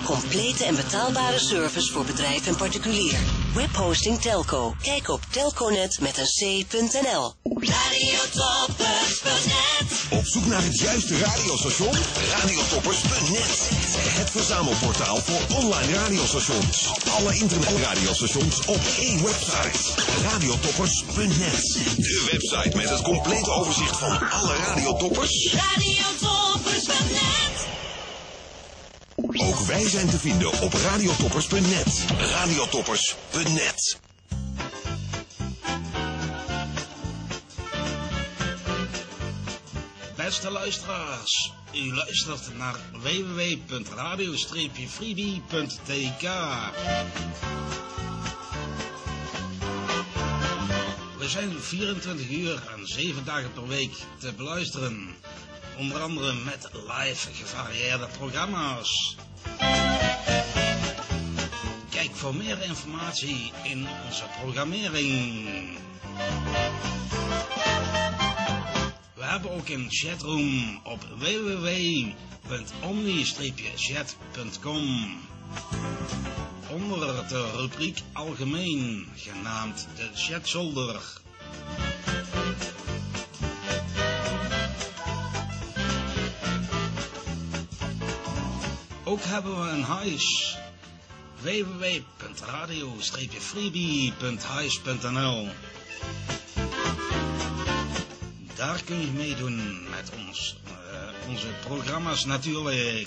Complete en betaalbare service voor bedrijf en particulier. Webhosting Telco. Kijk op telconet.nl. Radiotoppers.net. Op zoek naar het juiste radiostation? Radiotoppers.net. Het verzamelportaal voor online radiostations. Alle internetradio-stations op één website. Radiotoppers.net. De website met het complete overzicht van alle radiotoppers. Radiotoppers.net. Ook wij zijn te vinden op radiotoppers.net. Radiotoppers.net. Beste luisteraars, u luistert naar www.radio-freebie.tk. We zijn 24 uur en 7 dagen per week te beluisteren. Onder andere met live gevarieerde programma's. Kijk voor meer informatie in onze programmering. We hebben ook een chatroom op www.omni-chat.com. Onder de rubriek Algemeen, genaamd de chatzolder. Ook hebben we een huis. www.radio-freebie.huis.nl. Daar kun je meedoen met ons, onze programma's natuurlijk.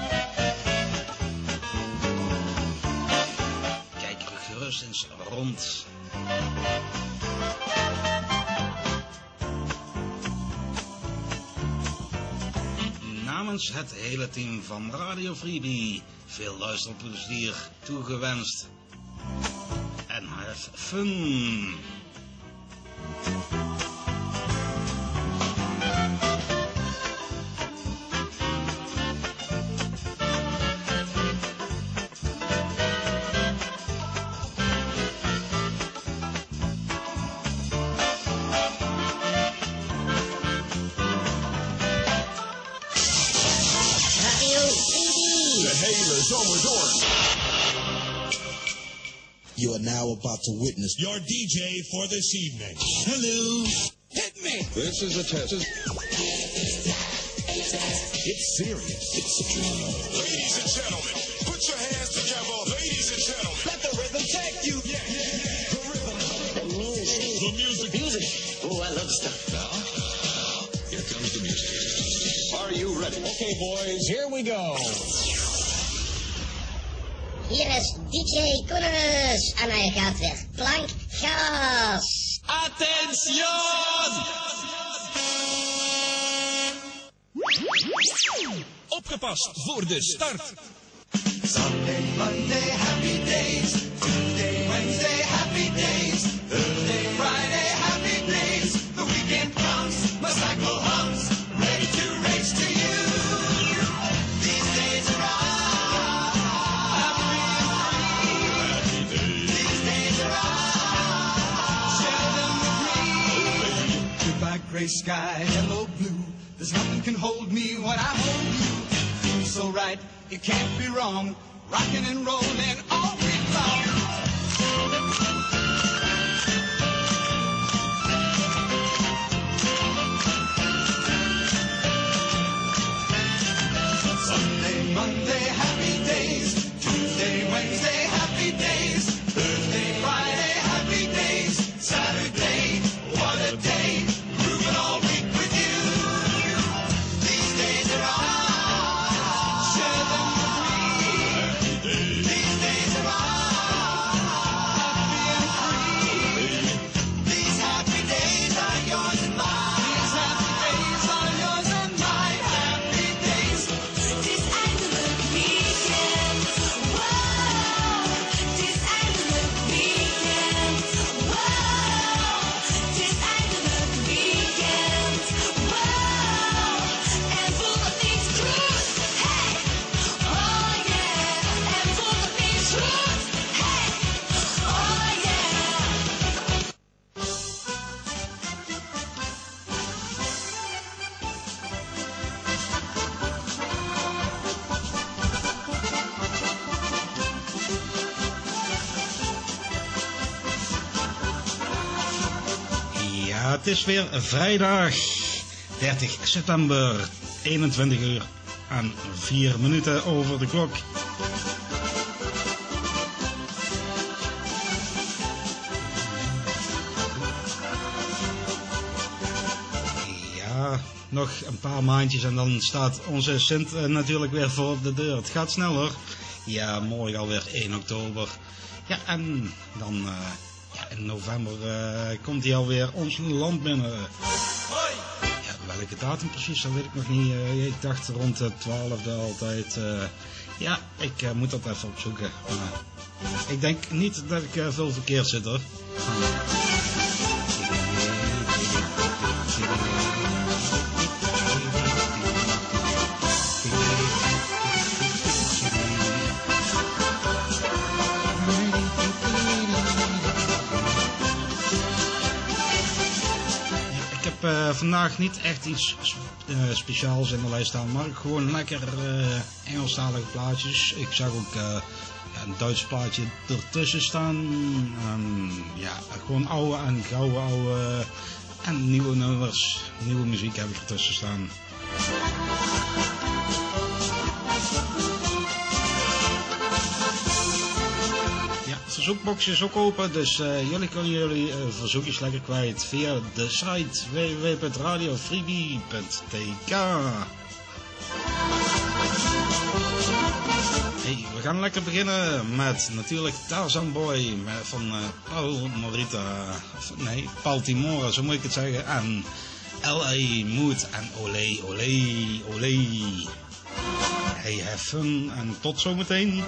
Kijk er gerust eens rond. Namens het hele team van Radio Freebie veel luisterplezier toegewenst. En have fun! You are now about to witness your DJ for this evening. Hello. Hit me. This is a test. It's serious. It's a dream. Ladies and gentlemen, put your hands together. Ladies and gentlemen, Let the rhythm take you. The rhythm. The music. The music. Music. Oh, I love stuff. Now, here comes the music. Are you ready? Okay, boys, here we go. Hier is DJ Koenens en hij gaat weer plank gas. Attention! Opgepast voor de start. Sunday, Monday, happy days. Tuesday, Wednesday, happy days. Thursday, Friday, happy days. The weekend comes, my cycle hums, ready to race to you. These days are gray sky, yellow blue. There's nothing can hold me when I hold you. Feels so right, it can't be wrong. Rocking and rolling all week long. Sunday, Monday, happy days. Tuesday, Wednesday, happy days. Thursday, Friday, happy days. Saturday, what a day. All week with you. These days are all. Share them with me. These days are all. het is weer vrijdag 30 september, 21 uur en 4 minuten over de klok. Ja, nog een paar maandjes en dan staat onze Sint natuurlijk weer voor de deur. Het gaat sneller. Ja, morgen alweer 1 oktober. Ja, en dan in november komt hij alweer ons land binnen. Ja, welke datum precies, dat weet ik nog niet. Ik dacht rond de 12e altijd. Ja, ik moet dat even opzoeken. Ik denk niet dat ik veel verkeerd zit hoor. Vandaag niet echt iets speciaals in de lijst staan, maar gewoon lekker Engelstalige plaatjes. Ik zag ook een Duits plaatje ertussen staan. Ja, gewoon oude en gouden oude en nieuwe nummers, nieuwe muziek heb ik ertussen staan. De zoekbox is ook open, dus jullie kunnen jullie verzoekjes lekker kwijt via de site www.radiofreebie.tk. Hey, we gaan lekker beginnen met natuurlijk Tarzan Boy van Paul Morita, nee, Paul Timora, zo moet ik het zeggen, en L.A. Mood en Olé, Olé, Olé. Hey, have fun en tot zometeen.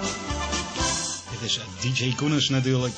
Dit is DJ Koenens natuurlijk.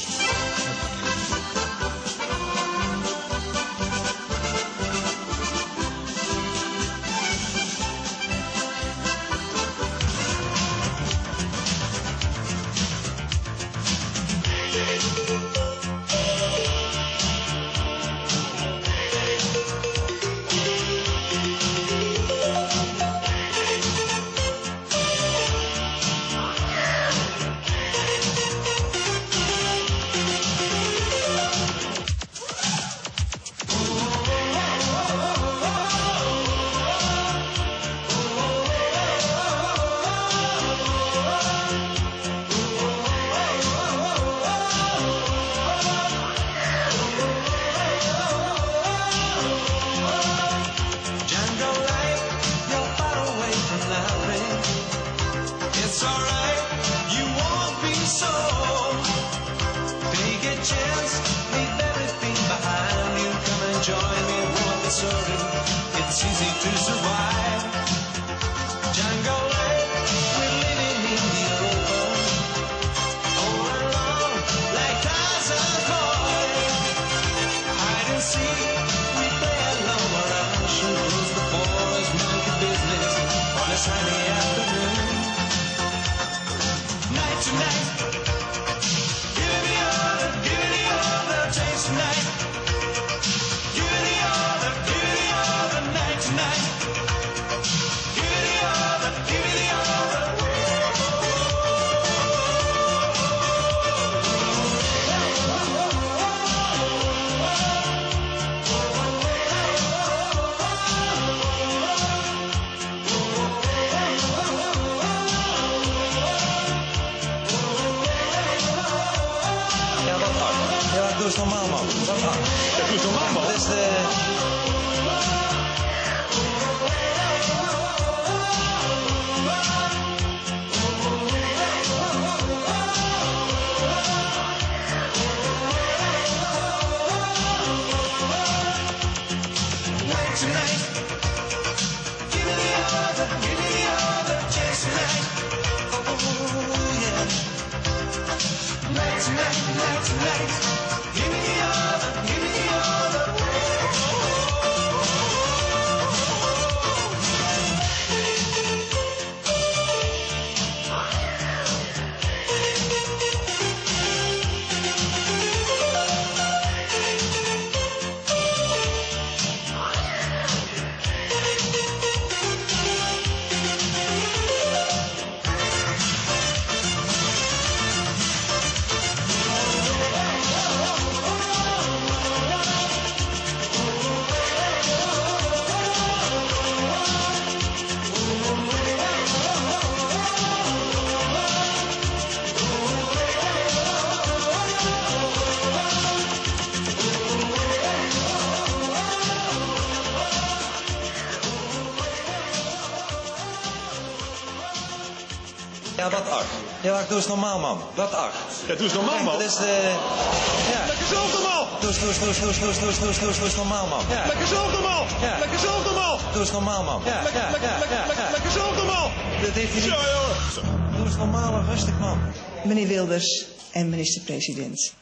Tonight, give me the other, give me the other. wat ach? Ja, doe eens normaal, man. Wat ach? Ja, doe eens normaal, man. Dat is de... Ja. Lekker zelf normaal. Doe eens normaal, man. Ja. Lekker zelf normaal. Ja. Lekker zelf normaal. Doe eens normaal, man. Ja. Lekker zelf normaal. Dat heeft hij niet... Ja, jongen. Doe eens normaal en rustig, man. Meneer Wilders en minister-president.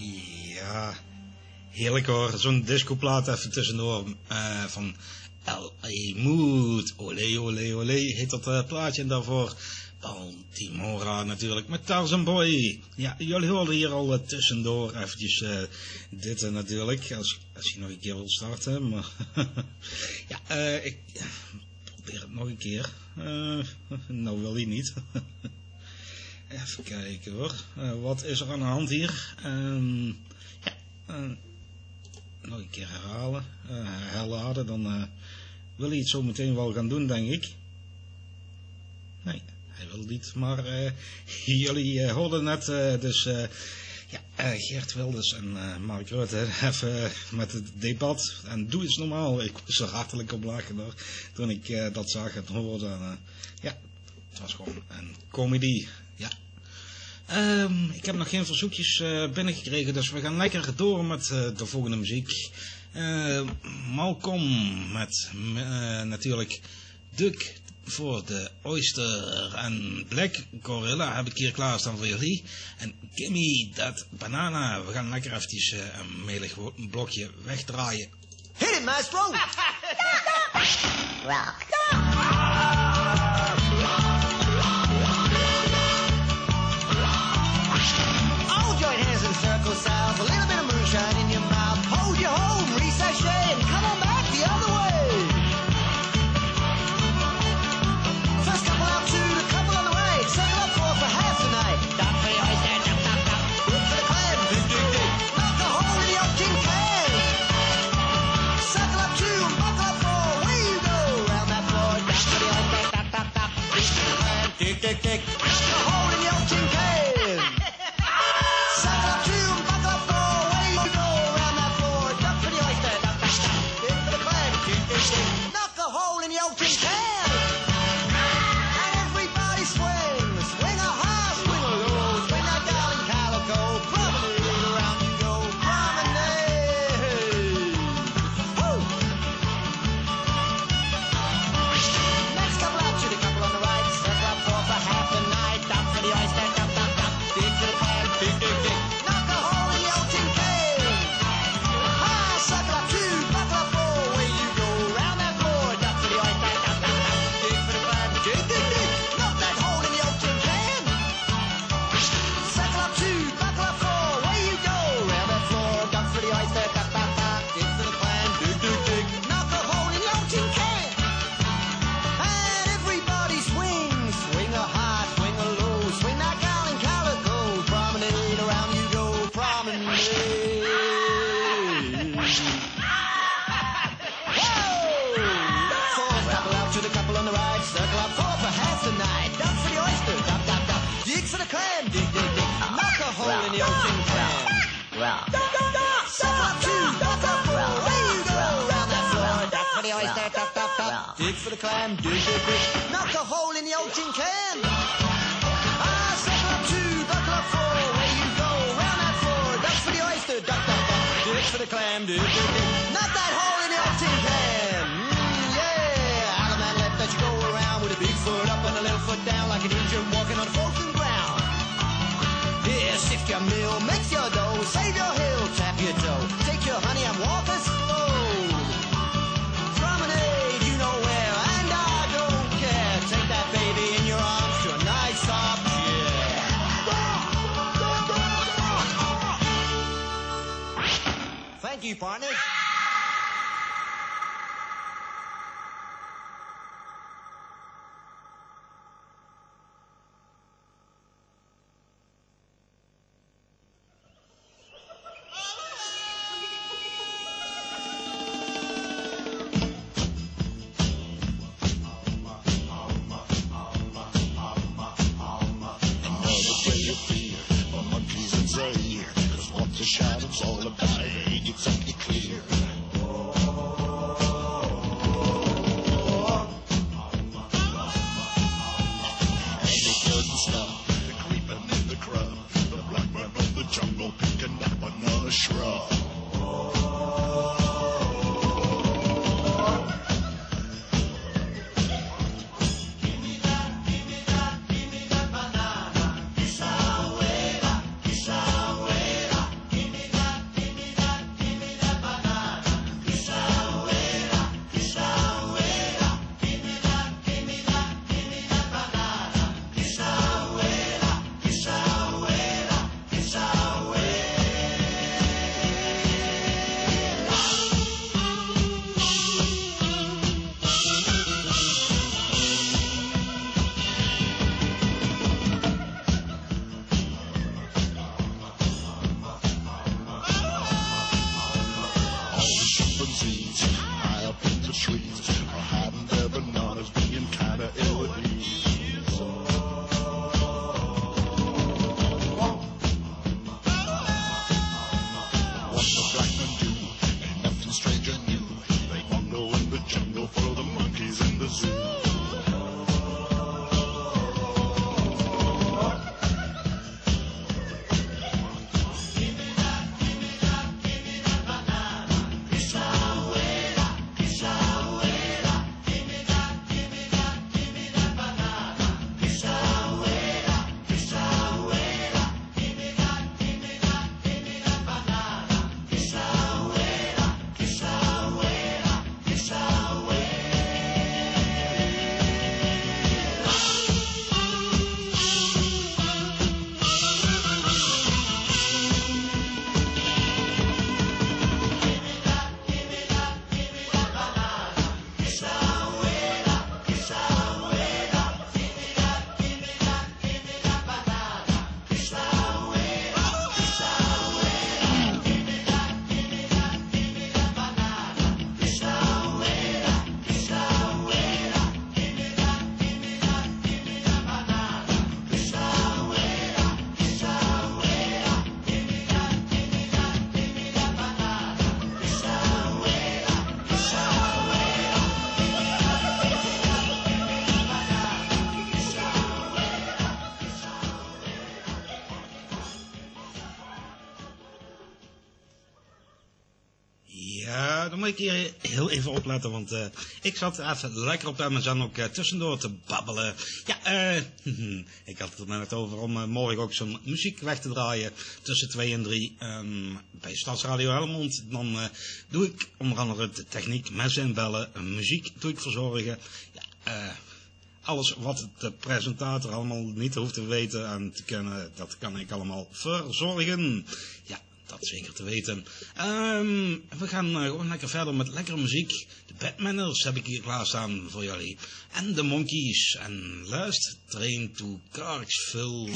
Ja, heerlijk hoor. Zo'n discoplaat even tussendoor van L.A. Mood. Olé, olé, olé heet dat plaatje. En daarvoor Baltimora natuurlijk met Tarzan Boy. Ja, jullie hoorden hier al tussendoor eventjes dit natuurlijk. Als je nog een keer wil starten. Maar ja, ik probeer het nog een keer. Nou wil hij niet. Even kijken hoor. Wat is er aan de hand hier? Nog een keer herladen. Dan wil hij het zo meteen wel gaan doen, denk ik. Nee, hij wil niet. Maar jullie hoorden net dus Geert Wilders en Mark Rutte even met het debat. En doe eens normaal. Ik was er hartelijk op lachen hoor. Toen ik dat zag en hoorde. Ja, het was gewoon een comedy. Ja. Ik heb nog geen verzoekjes binnengekregen, dus we gaan lekker door met de volgende muziek. Malcolm met natuurlijk Duck voor de Oyster en Black Gorilla heb ik hier klaarstaan voor jullie. En Gimme That Banana. We gaan lekker eventjes een melig blokje wegdraaien. Hit it, maestro! Rock. All join hands in a circle south, a little bit of moonshine in your mouth. Hold your home, re-sachet, and come on back the other way. First couple out two, the couple on the right. Circle up four for half tonight. Dock for the oyster, duck, duck, duck. Look for the clam, dig, dig, dig. Knock a hole in the old tin can. Circle up two and buckle up four. Where you go? Round that floor, dock for the oyster, duck, duck, duck. Dig for the clam, dig, dig, dig. Knock a hole in the old tin can. Circle up two and buckle up four. Where you go? Round that floor, duck for the oyster, duck, duck, duck. Dig for the clam, dig, dig, dig. Knock a hole in the old tin can. Dig for the clam, dig, dig, dig. Knock a hole in the old tin can. Circle up two, buckle up four. Where you go? Round that floor. Duck for the oyster, duck, duck, duck. Dig for the clam, dig, dig, dig. Knock that hole in the old tin can. Yeah. Island man let you go around with a big foot up and a little foot down like an Indian walking on frozen ground. Yeah, sift your mill, mix your dough, save your hill, tap your toe. Take your honey and walk us slow. Promenade, you know where, and I don't care. Take that baby in your arms to a nice soft chair. Thank you, partner. Shadow's all about it, ain't exactly clear. And it doesn't stop, the creeping in the crowd, the black man of the jungle picking up another shrub. Give me dan moet ik hier heel even opletten, want ik zat even lekker op MSN ook tussendoor te babbelen. Ja, ik had het er net over om morgen ook zo'n muziek weg te draaien tussen 2 en 3 bij Stadsradio Helmond. Dan doe ik onder andere de techniek, mensen inbellen, muziek doe ik verzorgen. Ja, alles wat de presentator allemaal niet hoeft te weten en te kennen, dat kan ik allemaal verzorgen. Ja, dat zeker te weten. We gaan gewoon lekker verder met lekkere muziek. De Batmanners heb ik hier klaarstaan voor jullie. En de Monkeys. En luister, Train to Clarksville.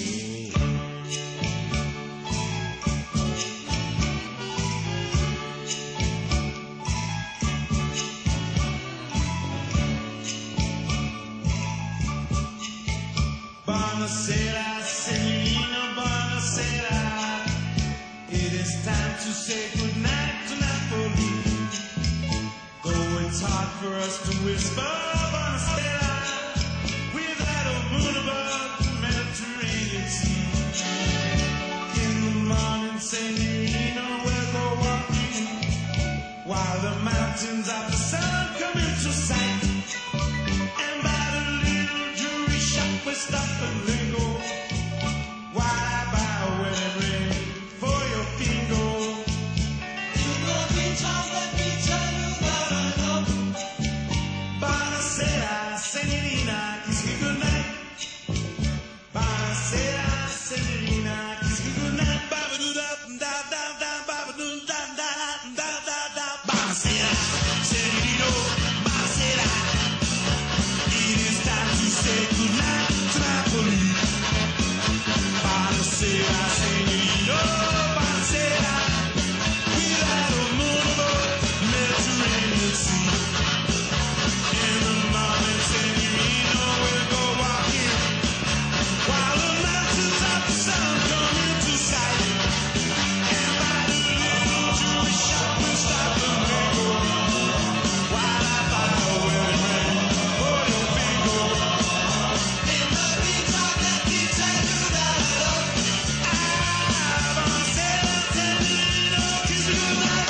Buonasera, signorina, buonasera. It is time to say goodnight to Napoli. Though it's hard for us to whisper, buonasera, without a moon above the Mediterranean Sea. In the morning, signorina, we'll go walking, while the mountains of the sun come into sight. And by the little jewelry shop we stop and lingo, while I buy a wedding ring for your finger. In the meantime, let me tell you that I know. Buonasera, signorina, kiss me goodnight. Buonasera, signorina, kiss me goodnight. Ba-ba-doo-da-da-da-da, ba-ba-doo-da-da-da-da-da-da. Buonasera, signorino, buonasera. It is time to say goodnight to Napoli. Buonasera, signorino, buonasera. Without a moon above the Mediterranean Sea. In the morning, signorino, we'll go walking, while the mountains of the sun come into sight. And by the little jewelry shop we'll stop and mingle, while I buy a wedding ring for your finger. In the meantime, let me tell you that I love you. Buonasera, signorino, kiss me goodnight.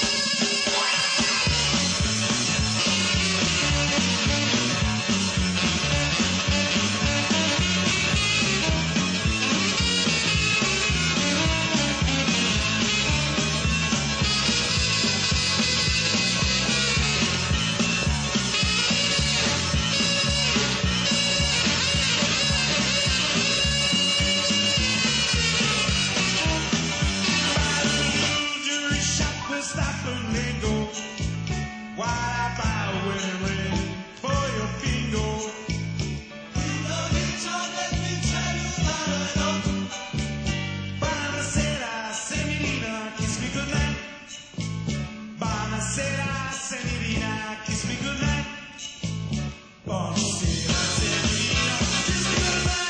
Jewelry shop will stop and mingle, while I buy a wedding ring for your finger. In the meantime, let me tell you that I know. Buonasera, signorina, kiss me goodnight. Buonasera, signorina, kiss me goodnight. Buonasera, signorina, kiss me goodnight.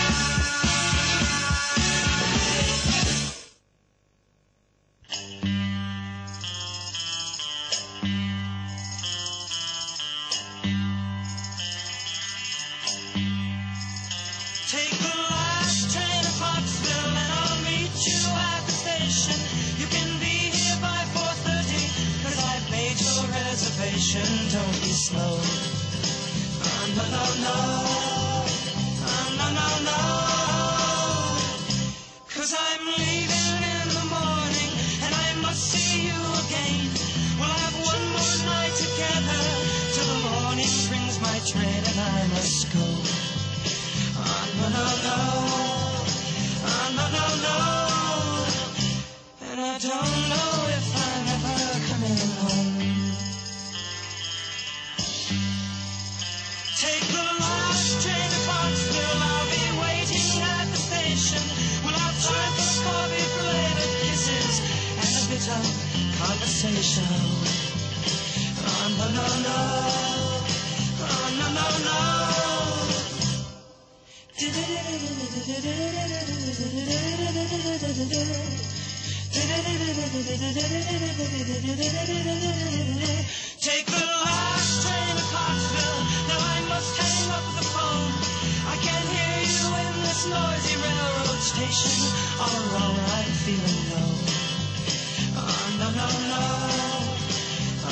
Take the last train to Clarksville and I'll meet you at the station. You can be here by 4:30, 'cause I've made your reservation. Don't be slow. No, no, no. No, no, no. 'Cause I'm leaving in the morning and I must see you again. We'll have one more night together till the morning brings my train and I must go. No, no, no. No, no, no. And I don't know if I'm ever coming home. Take the last train to Clarksville. I'll be waiting at the station. We'll have time for coffee-flavored kisses and a bit of conversation. No, no, no. No, no, no. Take the last train to Clarksville. Now I must hang up the phone. I can't hear you in this noisy railroad station. All alone I'm feeling low. No, no, no.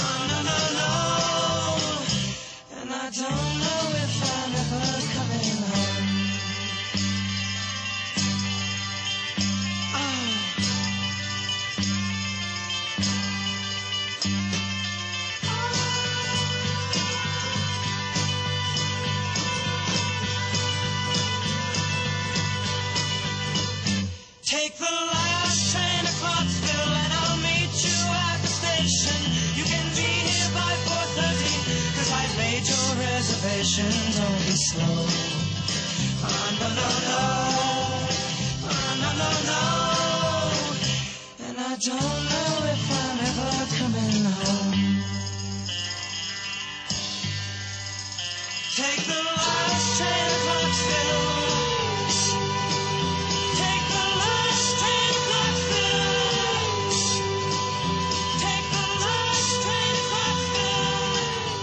Take the last train to Clarksville and I'll meet you at the station. You can be here by 4:30, 'cause I've made your reservation. Don't be slow. Oh, no, no, no. Oh, no, no, no. And I don't know if I'm ever coming home. Take the last train to Clarksville. Take the last train to Clarksville. Take the last train to Clarksville.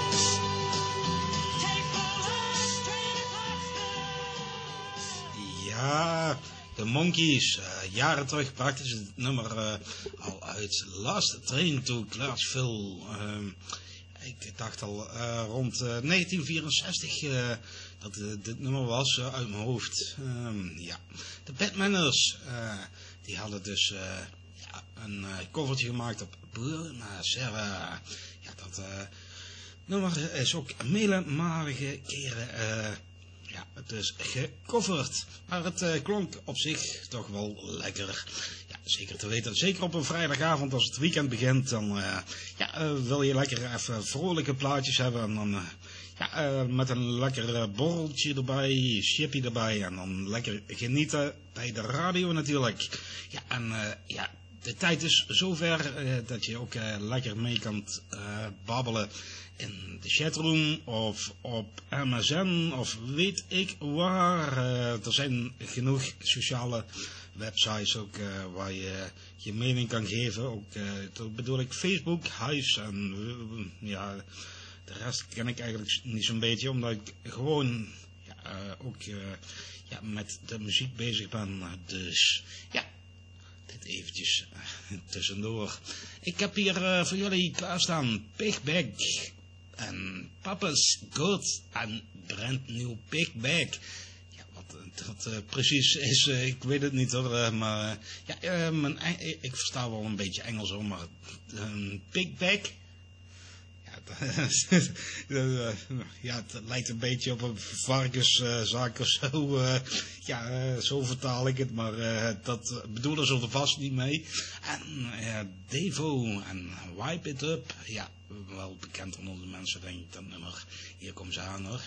Take the last train to Clarksville. Ja, de Monkees, jaren terug brachten ze het nummer al uit. Last Train to Clarksville. Ik dacht al rond 1964 dat dit nummer was uit mijn hoofd. Ja. De Batmanners, die hadden dus een covertje gemaakt op Buonasera. Ja, dat nummer is ook meermalige keren dus gecoverd. Maar het klonk op zich toch wel lekker. Ja, zeker te weten. Zeker op een vrijdagavond als het weekend begint. Dan wil je lekker even vrolijke plaatjes hebben. En dan met een lekker borreltje erbij, chipje erbij. En dan lekker genieten bij de radio natuurlijk. Ja, en de tijd is zover dat je ook lekker mee kan babbelen in de chatroom of op MSN of weet ik waar. Er zijn genoeg sociale websites ook waar je je mening kan geven. Ook, dat bedoel ik Facebook, Hives en de rest ken ik eigenlijk niet zo'n beetje, omdat ik gewoon met de muziek bezig ben. Dus ja, dit eventjes tussendoor. Ik heb hier voor jullie klaarstaan Pigback en Papa's Good en Brand New Pigback. Ja, wat dat precies is, ik weet het niet hoor, maar ik versta wel een beetje Engels hoor, maar Pigback. Ja, het lijkt een beetje op een varkenszaak of zo. Zo vertaal ik het, maar dat bedoelen ze er vast niet mee. En Devo en Wipe It Up. Ja, wel bekend onder de mensen, denk ik, dat nummer. Hier komt ze aan hoor.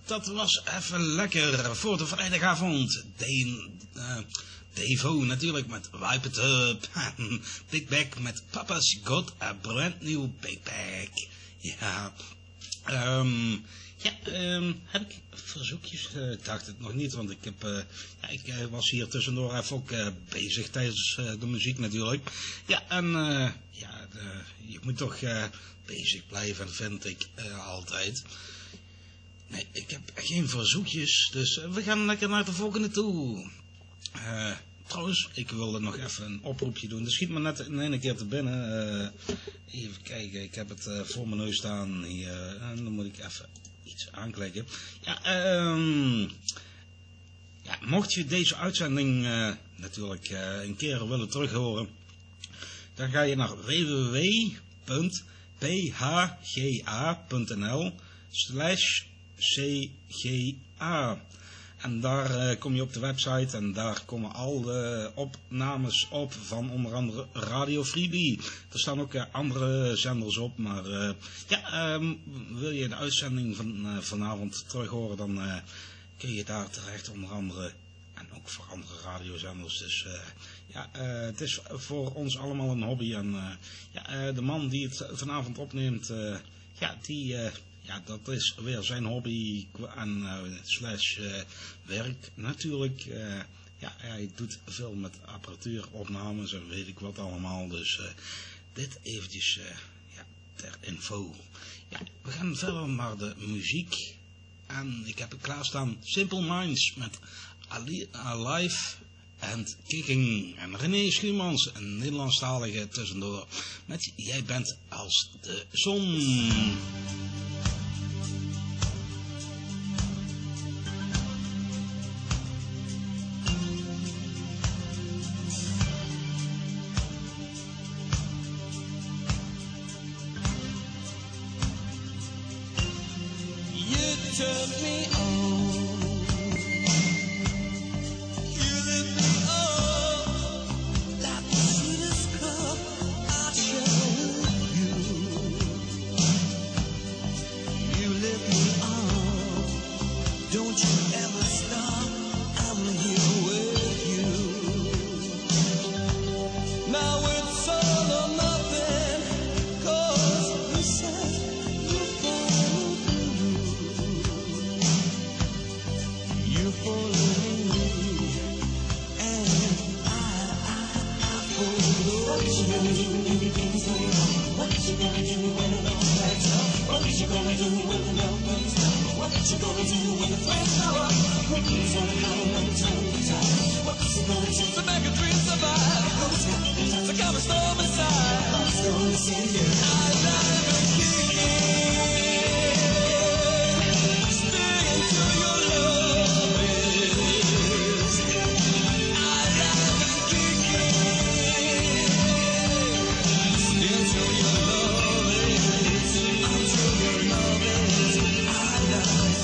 dat was even lekker voor de vrijdagavond. Devo natuurlijk met Wipe It Up. Big Bag met Papa's Got a Brand New Big Bag. Ja, heb ik verzoekjes? Dacht het nog niet, want ik heb, ik was hier tussendoor even ook bezig tijdens de muziek natuurlijk. Ja, en je moet toch bezig blijven, vind ik altijd. Nee, ik heb geen verzoekjes, dus we gaan lekker naar de volgende toe. Trouwens, ik wilde nog even een oproepje doen. Dat schiet me net in één keer te binnen. Even kijken, ik heb het voor mijn neus staan hier. En dan moet ik even iets aanklikken. Mocht je deze uitzending natuurlijk een keer willen terughoren, dan ga je naar www.phga.nl/cga. En daar kom je op de website en daar komen al de opnames op van onder andere Radio Freebie. Er staan ook andere zenders op, maar wil je de uitzending van vanavond terug horen, dan kun je daar terecht onder andere. En ook voor andere radiozenders. Dus het is voor ons allemaal een hobby. En de man die het vanavond opneemt, dat is weer zijn hobby en slash werk natuurlijk. Hij doet veel met apparatuuropnames en weet ik wat allemaal. Dus dit eventjes ter info. Ja, we gaan verder naar de muziek. En ik heb het klaarstaan Simple Minds met Alive and Kicking. En René Schuurmans, een Nederlandstalige tussendoor, met Jij bent als de zon. Turn me on. You lift me up like the sweetest cup I share with you. You lift me up. Don't you ever stop. I'm here with you. Now it's all or nothing, 'cause you said you follow through. You follow me, and I follow. What you gonna do when the things go wrong? What you gonna do when it all backs up? What you gonna do when the love breaks down? What you gonna do when the flames go up? Who's gonna come when the time is out? What's it gonna take to make a dream survive? To come and storm inside. Who's gonna see you? Alive and kicking, stinging to your love is. Alive and kicking, stinging to your love is. Until your love is alive.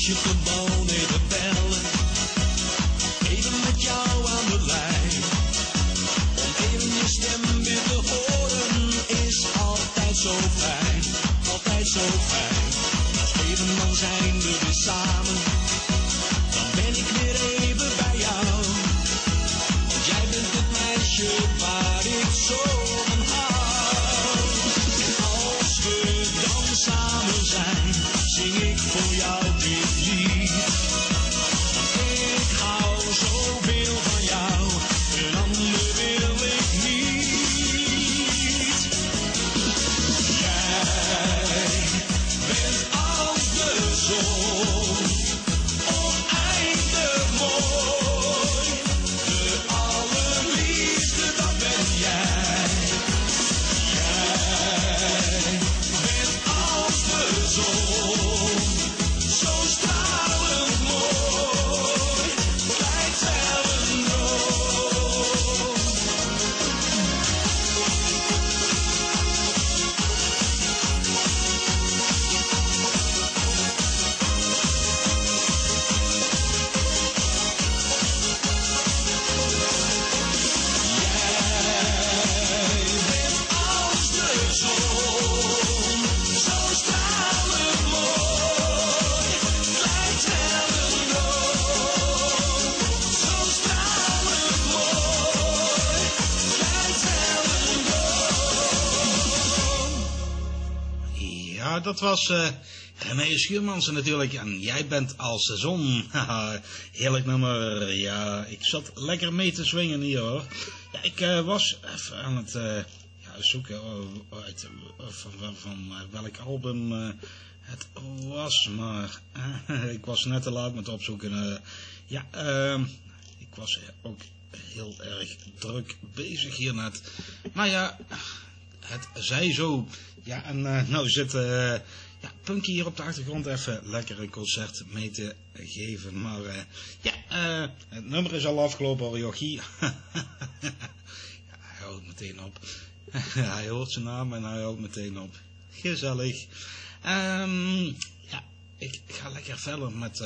je gewoon even bellen. Even met jou aan de lijn. Om even je stem weer te horen is altijd zo fijn. Altijd zo fijn. Nog even dan zijn we weer samen. Dan ben ik weer even bij jou. Want jij bent het meisje waar ik zo van hou. En als we dan samen zijn, zing ik voor jou dit lied. Want ik hou zoveel van jou, een ander wil ik niet. Jij bent als de zon, oneindig mooi. De allerliefste, dat ben jij. Jij bent als de zon, zo stralend mooi, blijft wel een droom. Jij bent als de zon, zo stralend mooi, blijft wel een droom. Zo stralend mooi, blijft wel een droom. Ja, dat was René Schuurmans natuurlijk. En jij bent als de zon. Haha, heerlijk nummer. Ja, ik zat lekker mee te swingen hier hoor. Ja, ik was even aan het zoeken uit, van welk album het was. Maar ik was net te laat met opzoeken. Ik was ook heel erg druk bezig hier net. Maar ja, het zij zo. Ja, en nou zit Punky hier op de achtergrond even lekker een concert mee te geven. Maar het nummer is al afgelopen hoor, Jochie. Hij houdt meteen op. Hij hoort zijn naam en hij houdt meteen op. Gezellig. Ik ga lekker verder met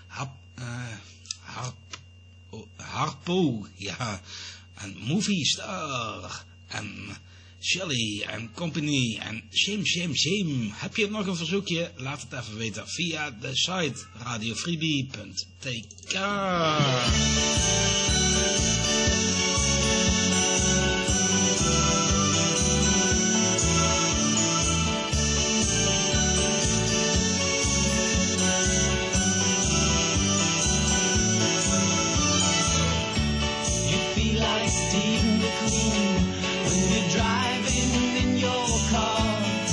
Harpo. Ja, en Movie Star. En Shelly en Company en Shame. Heb je nog een verzoekje? Laat het even weten via de site radiofreebie.tk. You feel like Steve McQueen when you're driving in your car,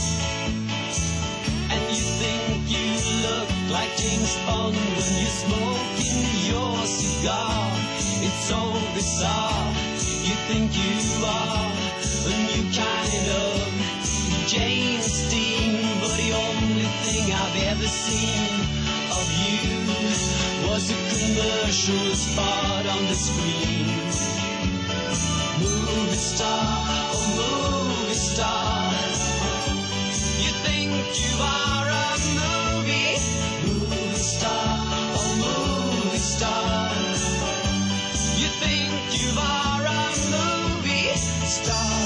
and you think you look like James Bond when you're smoking your cigar. It's so bizarre. You think you are a new kind of James Dean, but the only thing I've ever seen of you was a commercial spot on the screen. Movie star, oh movie star, you think you are a movie star, oh movie star, you think you are a movie star.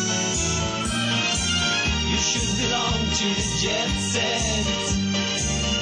You should belong to the jet set.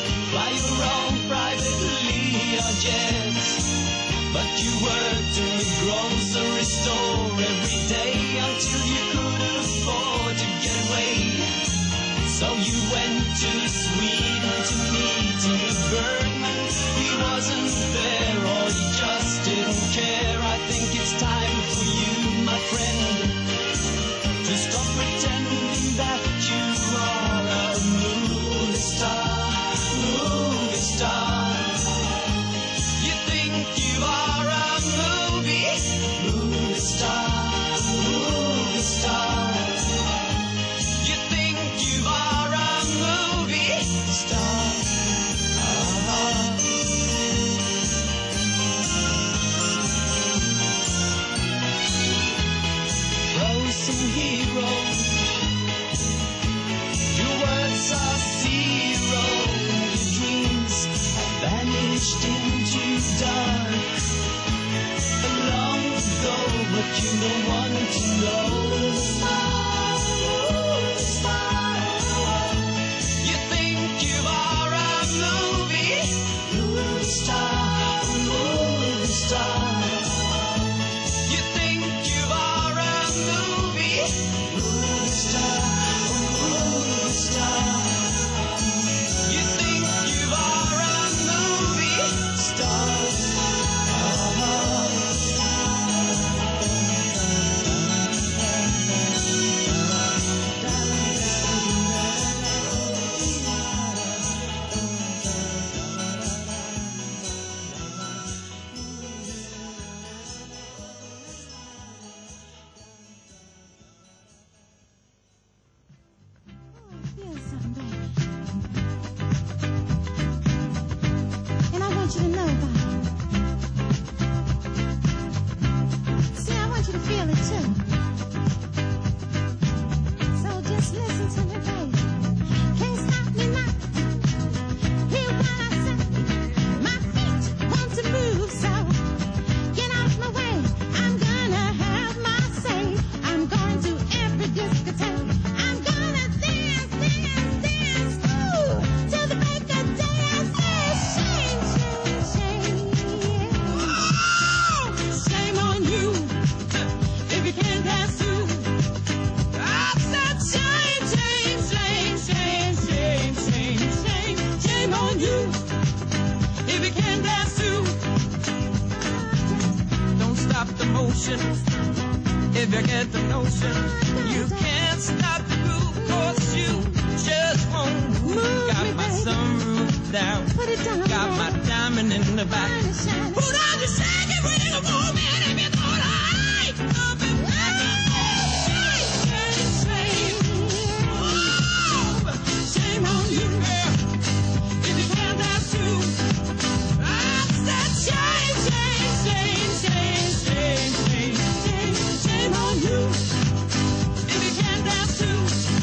motion. If you get the notion, you can't stop the groove, 'cause you just won't move. Got my sunroof down, got my diamond in the back. Put on the shake it, bring a movement, if you're gonna hide, up and back and forth. Shame, oh, shame on you, girl, if you can't dance too. I said shame, shame, shame, shame, shame, shame, shame, shame on you, if you can't dance too.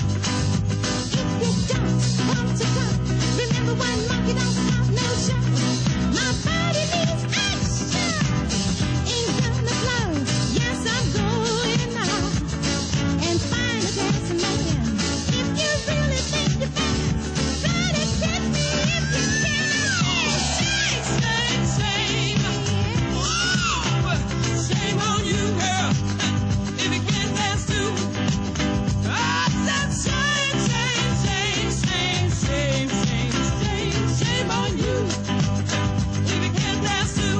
If you don't want to come, remember one monkey don't stop no show. My body needs action, ain't gonna flow. Yes, I'm going now and find a dancing man. If you really think you're fast, try to catch me if you can. Shame, shame, shame, oh, shame on you, girl, if you can't dance too. I said shame, shame, shame, shame, shame, shame, shame, shame on you, if you can't dance too.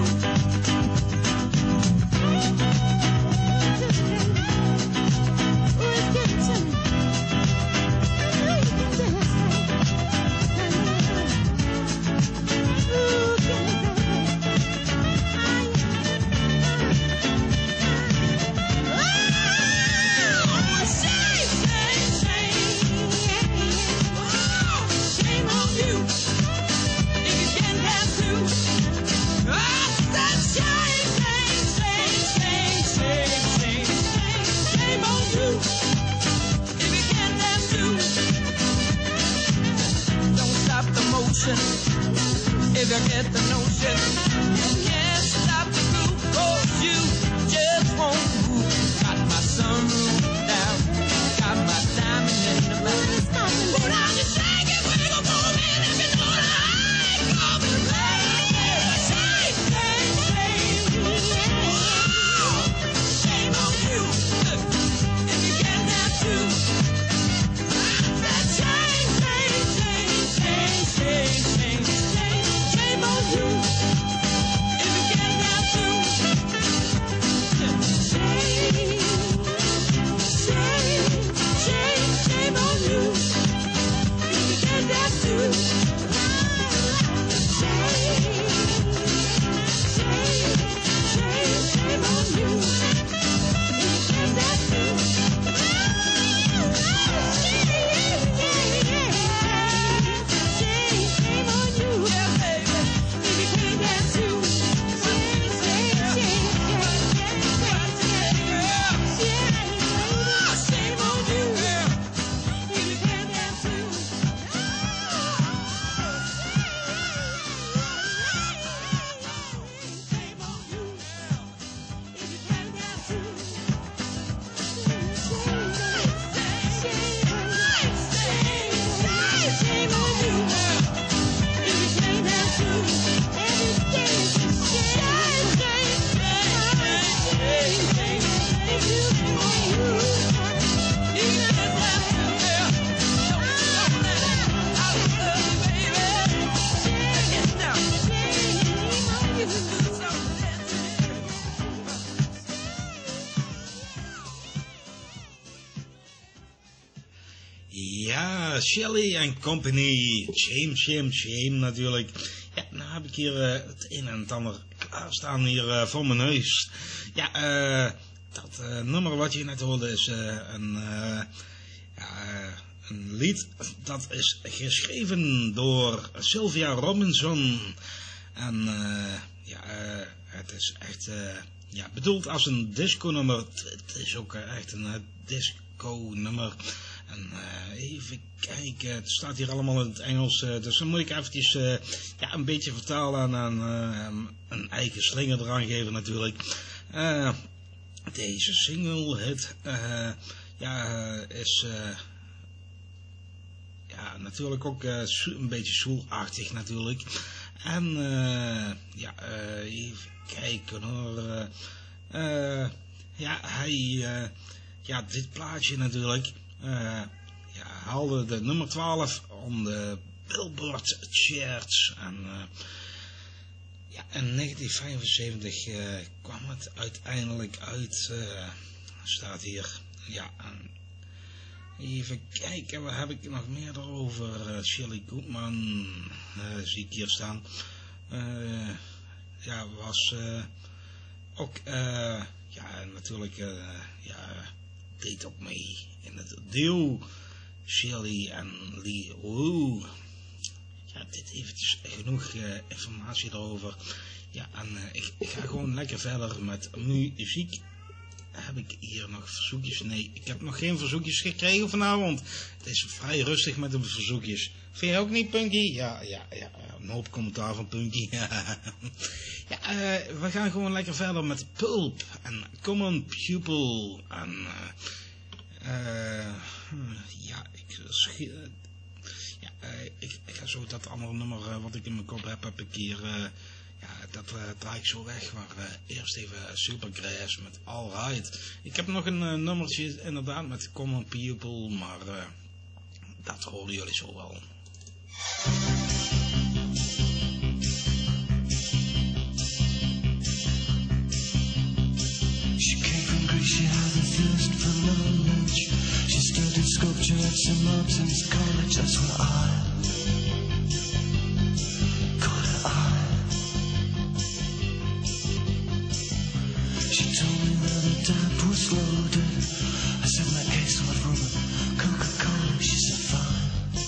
Shame on you, if you can't dance too. I said shame, shame, shame, shame, shame, shame, shame on you, if you can't dance too. Don't stop the motion, if you get the notion. You can't stop the groove, 'cause you just won't move. Got my sunroof down, got my diamond in the back. Put on the shake it, wiggle, move it, if you know that I ain't coming back. Shame, shame, shame, oh, shame on you, if you can't dance too. I said shame, shame, shame, shame, shame, shame, shame, shame on you, if you can't dance too. Shame, shame, shame, shame on you, if you can't dance too. Shame, shame, shame, shame on you, if you can't dance too. Shame on you, yeah, baby, if you can't dance too. Shame, shame, shame, shame on you, girl, if you can't dance too. Shame on you, girl, if you can't dance too. Shame on you, girl, if you can't dance too. Ja, Shelley and Company. Shame, shame, shame natuurlijk. Ja, nou heb ik hier het een en het ander klaarstaan hier voor mijn neus. Ja, dat nummer wat je net hoorde is een lied dat is geschreven door Sylvia Robinson. En het is echt bedoeld als een disco nummer. Het is ook echt een disco nummer. En even kijken, het staat hier allemaal in het Engels, dus dan moet ik eventjes een beetje vertalen en een eigen slinger eraan geven natuurlijk. Deze single hit is natuurlijk ook een beetje soulachtig natuurlijk. En even kijken hoor. Dit plaatje natuurlijk. Haalde de nummer 12 om de Billboard charts. En Ja, in 1975 kwam het uiteindelijk uit, staat hier. Ja, even kijken, wat heb ik nog meer over? Shirley Goodman, zie ik hier staan. Ja, was ook, ja, natuurlijk, ja, deed ook mee in het duo Shirley en Lee Wu. Ja, dit eventjes genoeg informatie erover. Ja, en ik ga gewoon lekker verder met muziek. Heb ik hier nog verzoekjes? Nee, ik heb nog geen verzoekjes gekregen vanavond. Het is vrij rustig met de verzoekjes. Vind je ook niet, Punky? Ja, een hoop commentaar van Punky. Ja, we gaan gewoon lekker verder met Pulp en Common Pupil. En ja, ik ga zo dat andere nummer wat ik in mijn kop heb ik hier... ja, dat draai ik zo weg, maar eerst even Supergrass met Alright. Ik heb nog een nummertje inderdaad met Common People, maar dat horen jullie zo wel. She came from Greece, she had a thirst for knowledge. She studied sculpture at St. Martin's College, that's where I caught her eye. She told me that her dad was loaded. I said, in that case, I'll have rum and Coca-Cola. She said, fine.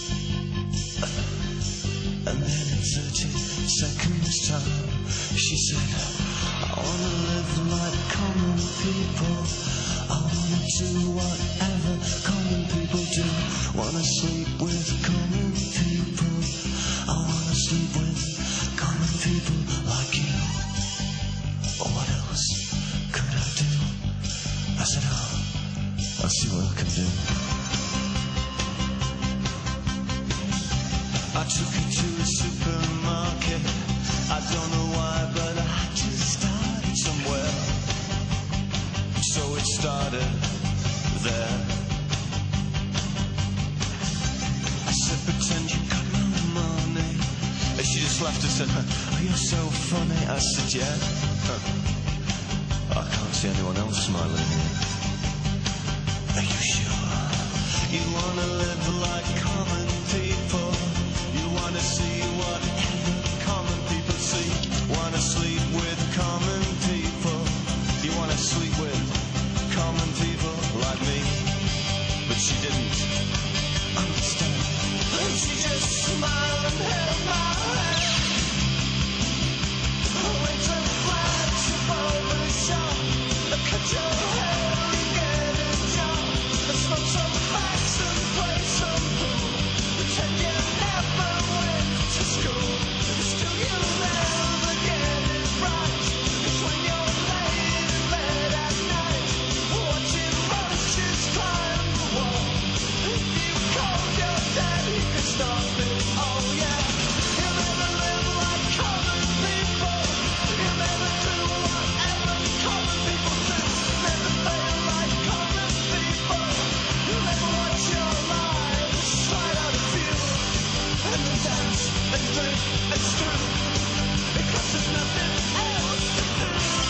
And then in 30 seconds time, she said, I wanna live like common people. I wanna do whatever common people do. Wanna sleep with common people. I wanna sleep with common people like you. What else could I do? I said, oh, I'll see what I can do. I took her to a supermarket. I don't know why, but I just started somewhere. So it started there. I said, pretend you got no money. And she just laughed and said, oh, you're so funny. I said, yeah. I can't see anyone else smiling. Are you sure? You wanna live like common people. You wanna see whatever common people see. Wanna sleep with common people. You wanna sleep with common people like me. But she didn't understand. And she just smiled and held my hand. I went to flats above the shop. Cut your hair and get a job. And smoke some facts and play some pool. Pretend you never went to school. Still you'll never get it right. 'Cause when you're laid in bed at night, watching roaches climb the wall, if you called your dad, he could stop it. Oh yeah, you'll never live like common people. You'll never do whatever common people do. Never play like common people. You'll never watch your lives slide out of view. And then dance and drink and screw. Because there's nothing else to do.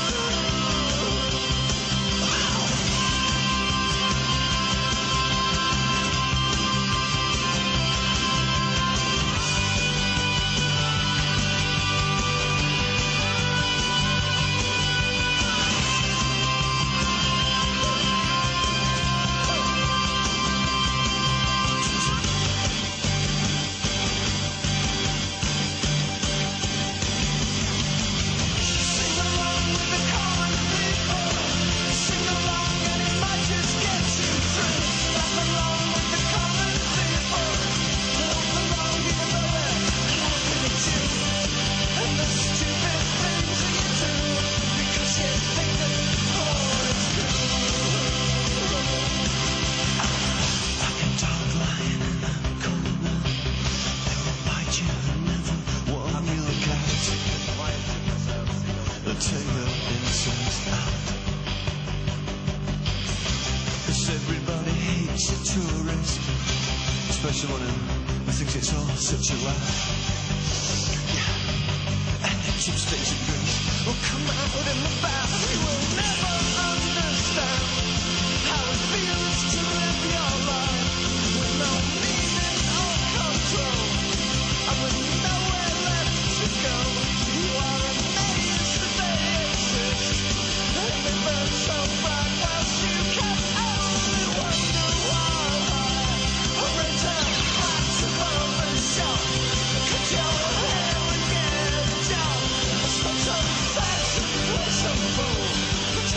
Sing along with the common people. Sing along and it might just get you through. Laugh along with the common people. Laugh along even though they're laughing at you. And the stupid things that you do. Because you think that all is cool. Like a dog lying in a corner. They will bite you and never warn you look out. They'll take the insides out. 'Cause everybody hates a tourist. Especially one who thinks it's all such a laugh. Yeah. And the chip sticks out in the past. You will never understand how it feels to live your life with no meaning or control, and with nowhere left to go. You are amazed that they exist, and they burn so bright whilst you can only wonder why. A return back to barber shop, cut your hair and get a job. I spent some fashion with some fool, but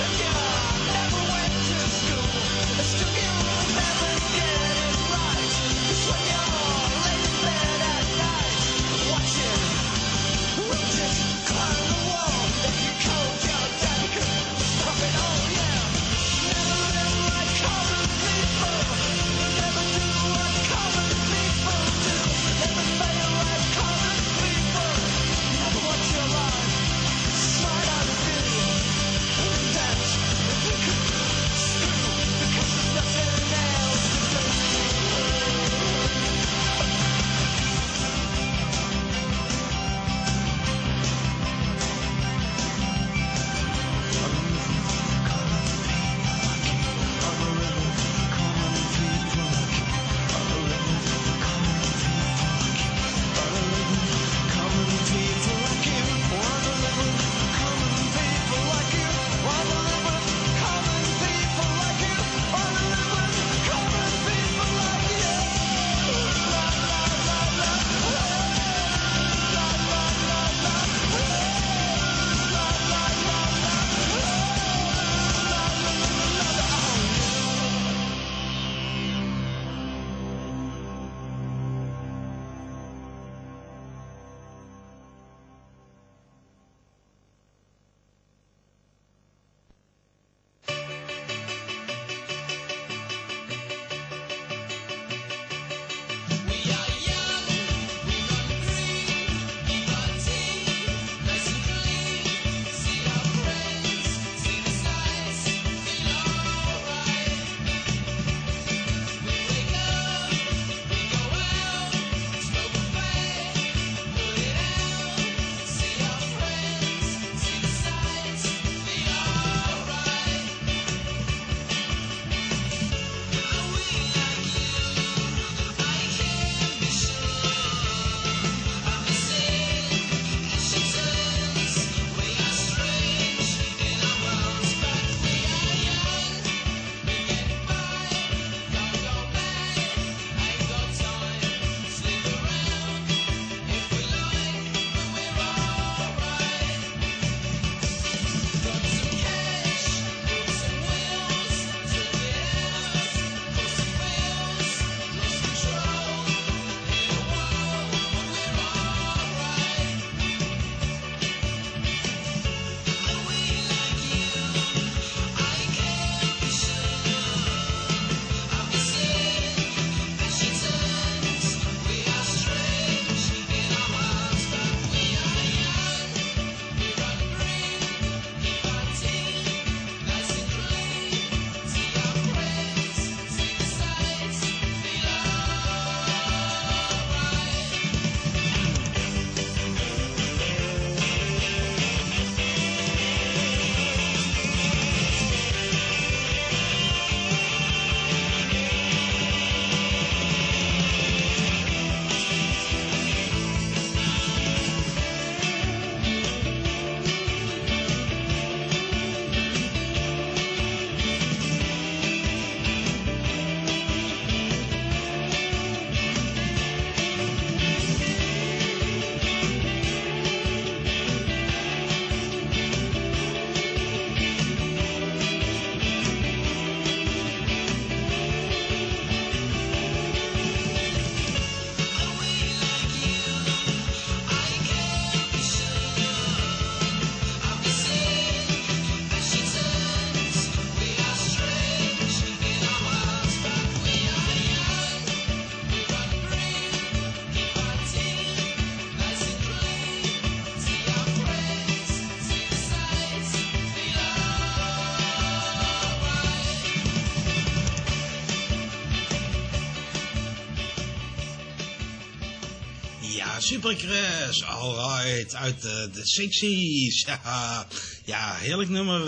Supergrass, alright, uit de 60's. Ja, heerlijk nummer.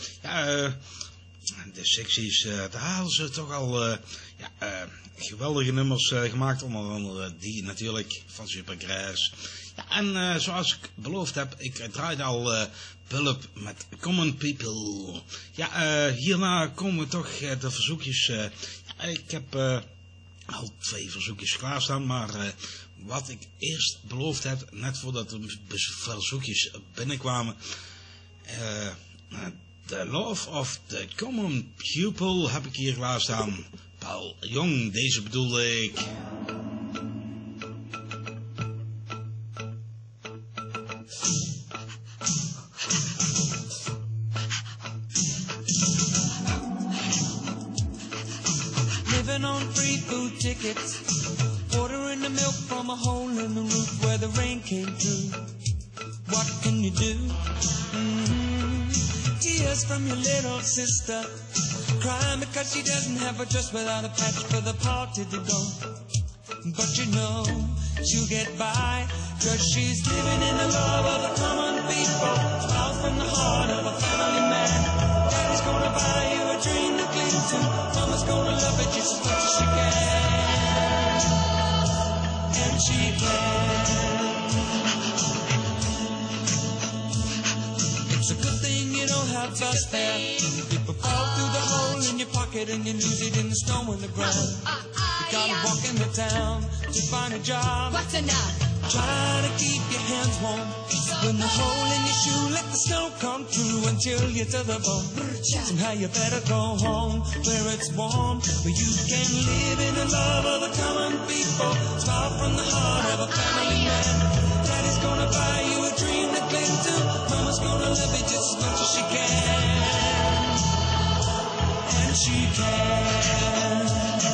De 60's, daar hadden ze toch al geweldige nummers gemaakt, onder andere die natuurlijk van Supergrass. Ja, en zoals ik beloofd heb, ik draaide al Pulp met Common People. Ja, hierna komen toch de verzoekjes. Ik heb al 2 verzoekjes klaarstaan, maar wat ik eerst beloofd heb, net voordat de verzoekjes binnenkwamen, The Love of the Common People heb ik hier klaarstaan. Paul Young, deze bedoelde ik. Living on free food tickets, water in the milk from a hole in the roof where the rain came through. What can you do? Tears from your little sister, crying because she doesn't have a dress without a patch for the party to go. But you know she'll get by, cause she's living in the love of the common people, out from the heart of a family man. Daddy's gonna buy you a dream to cling to, Mama's gonna love it just as much as she can. And she can. It's a good thing you don't have bus fare. People fall through the hole in your pocket and you lose it in the snow on the ground. You gotta walk into town to find a job. What's enough? Try to keep your hands warm. When the hole in your shoe, let the snow come through until you're to the bone. Somehow you better go home where it's warm, where you can live in the love of the common people. Smile from the heart of a family man. Daddy's gonna buy you a dream to cling to. Mama's gonna love it just as much as she can. And she can.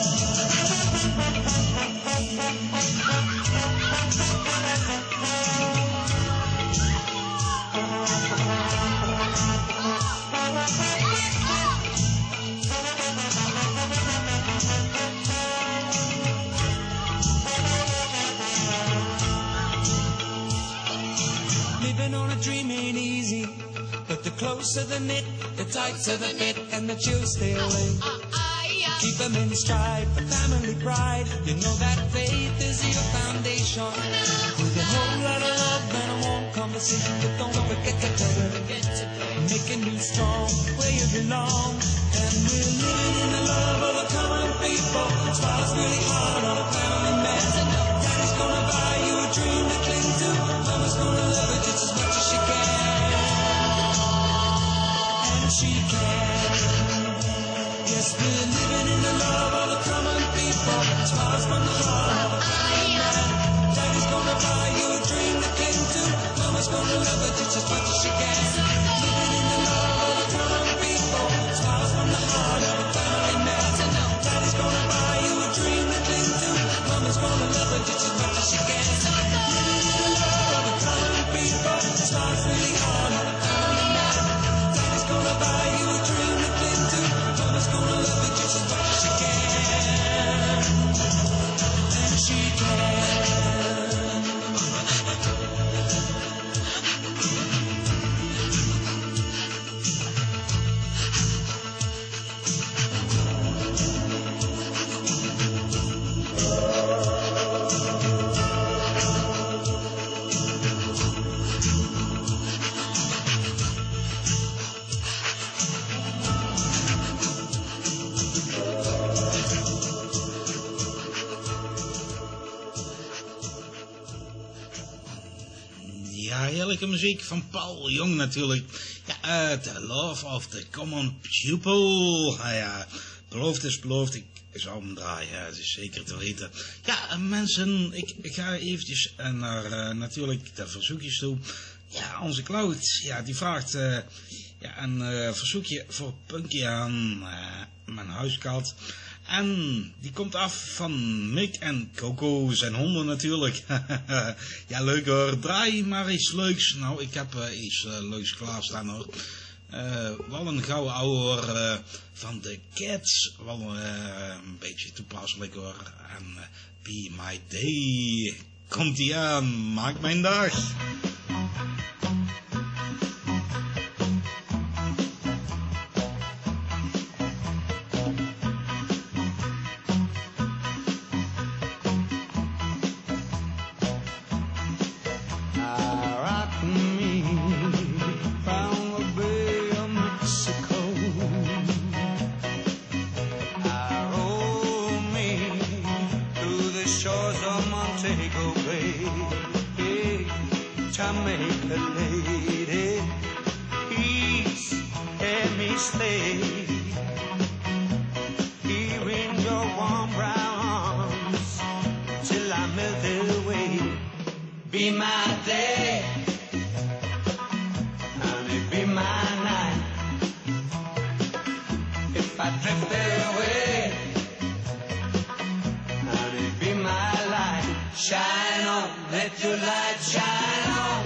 Living on a dream ain't easy, but the closer the knit, the tighter the fit, and the chills stay away. Keep them in stride for family pride. You know that faith is your foundation. With a whole lot of love and a warm conversation, but don't forget to better. Making you strong where you belong. And we're living in the love of the common people. Smiles really hard on a family man. Daddy's gonna buy you a dream to cling to. Mama's gonna love it just as much as she can. And she can. Yes, we're living in the love of the common people. Smiles from the heart of a family man. Daddy's gonna buy you a dream to cling to. Mama's gonna love it just as much as she can. Living in the love of the common people. Smiles from the heart of a family man. Daddy's gonna buy you a dream to cling to. Mama's gonna love it just as much as she can. Living in the love of the common people. Smiles really hard on a family man. Daddy's gonna buy you a dream to cling to. Mama's gonna love it just as much as she can. And she can. Ja, heerlijke muziek van Paul Young natuurlijk. Ja, The Love of the Common People. Nou ja, beloofd is beloofd. Ik zou hem draaien, het is zeker te weten. Ja, mensen, ik ga eventjes naar natuurlijk de verzoekjes toe. Ja, onze Cloud, ja, die vraagt een verzoekje voor Punky aan mijn huiskat. En die komt af van Mick en Coco, zijn honden natuurlijk. Ja, leuk hoor. Draai maar iets leuks. Nou, ik heb iets leuks klaarstaan hoor. Wel een gouden ouwe van de Cats. Wel een beetje toepasselijk hoor. En Be My Day komt ie aan, maak mijn dag. Be my day, honey, be my night. If I drifted away, honey, be my light. Shine on, let your light shine on,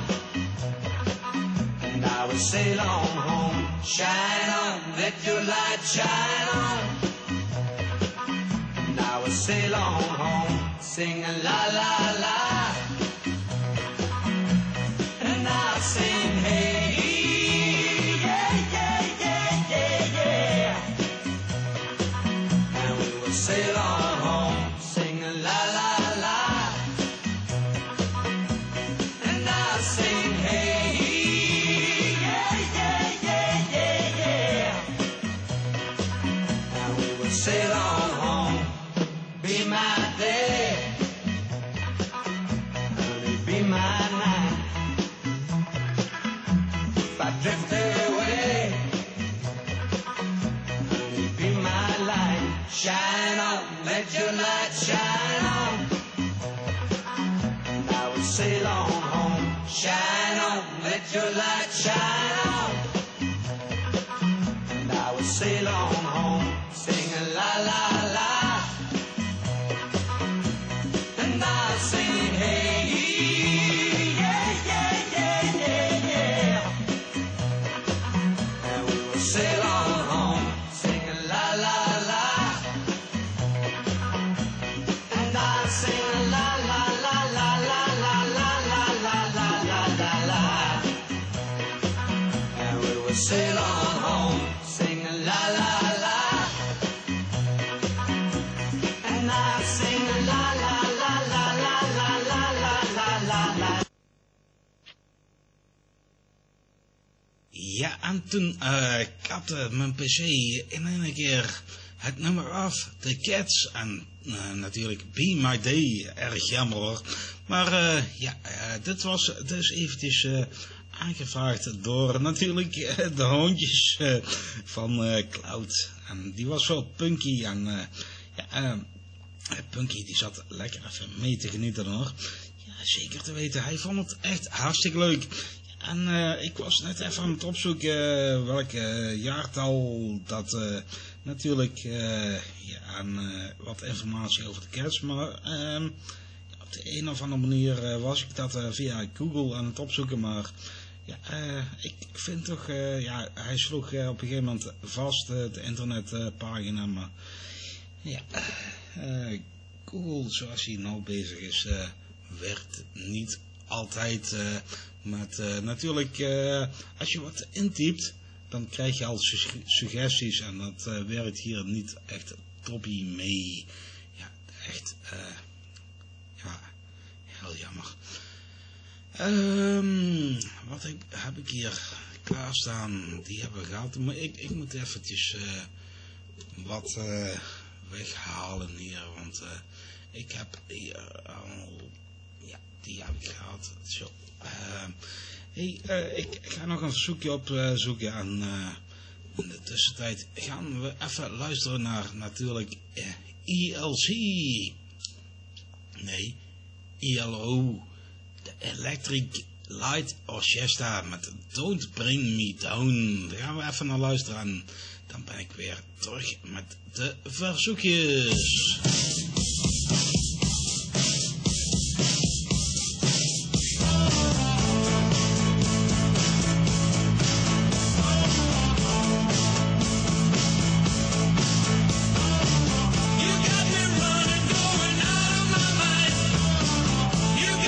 and I will sail on home. Shine on, let your light shine on, and I will sail on home. Sing a la la la. Sing hey, yeah, yeah, yeah, yeah, yeah. And we will sail on home, sing a la la la. And I'll sing hey, yeah, yeah, yeah, yeah, yeah. And we will sail on home, be my day, honey, be my night. I drifted away, honey, be my light. Shine on, let your light shine on, and I will sail on home. Shine on, let your light shine on, and I will sail on home. Sing a la la la, and I'll sing hey, yeah, yeah, yeah, yeah, yeah. Sail on home, sing a la la la, and I sing a la la la la la la la la la la la la, and we will sail on home, sing a la la la, and I sing a la la la la la la la la la la. Ja, en toen kapte mijn pc in een keer het nummer af, The Cats, en natuurlijk Be My Day, erg jammer hoor. Maar dit was dus eventjes aangevraagd door natuurlijk de hondjes van Cloud. En die was wel punky en Punky die zat lekker even mee te genieten hoor. Ja, zeker te weten, hij vond het echt hartstikke leuk. En ik was net even aan het opzoeken welk jaartal dat natuurlijk wat informatie over de Cats, maar op de een of andere manier was ik dat via Google aan het opzoeken, maar ik vind toch, hij sloeg op een gegeven moment vast de internetpagina, maar Google zoals hij nou bezig is werkt niet altijd met natuurlijk als je wat intypt dan krijg je al suggesties en dat werkt hier niet echt toppie mee. Ja, echt heel jammer. Wat heb ik hier klaarstaan? Die hebben we gehad, maar ik moet eventjes wat weghalen hier, want ik heb hier al, die heb ik gehad. Zo. Ik ga nog een verzoekje opzoeken en in de tussentijd gaan we even luisteren naar natuurlijk ELC. Nee, ELO. De Electric Light Orchestra met Don't Bring Me Down. Daar gaan we even naar luisteren en dan ben ik weer terug met de verzoekjes. You got me running, going out of my mind. You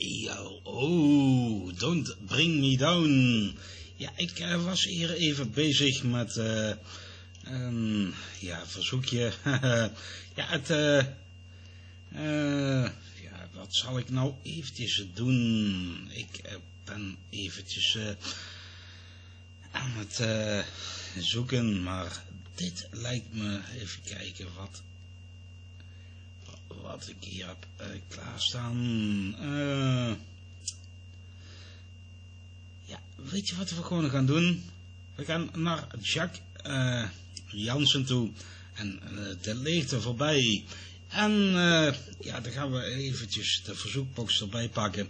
Oh, Don't Bring Me Down. Ja, ik was hier even bezig met verzoekje. Wat zal ik nou eventjes doen? Ik ben eventjes aan het zoeken, maar dit lijkt me, even kijken wat ik hier heb klaarstaan. Weet je wat we gewoon gaan doen? We gaan naar Jack Jansen toe en de leegte voorbij. En dan gaan we eventjes de verzoekbox erbij pakken.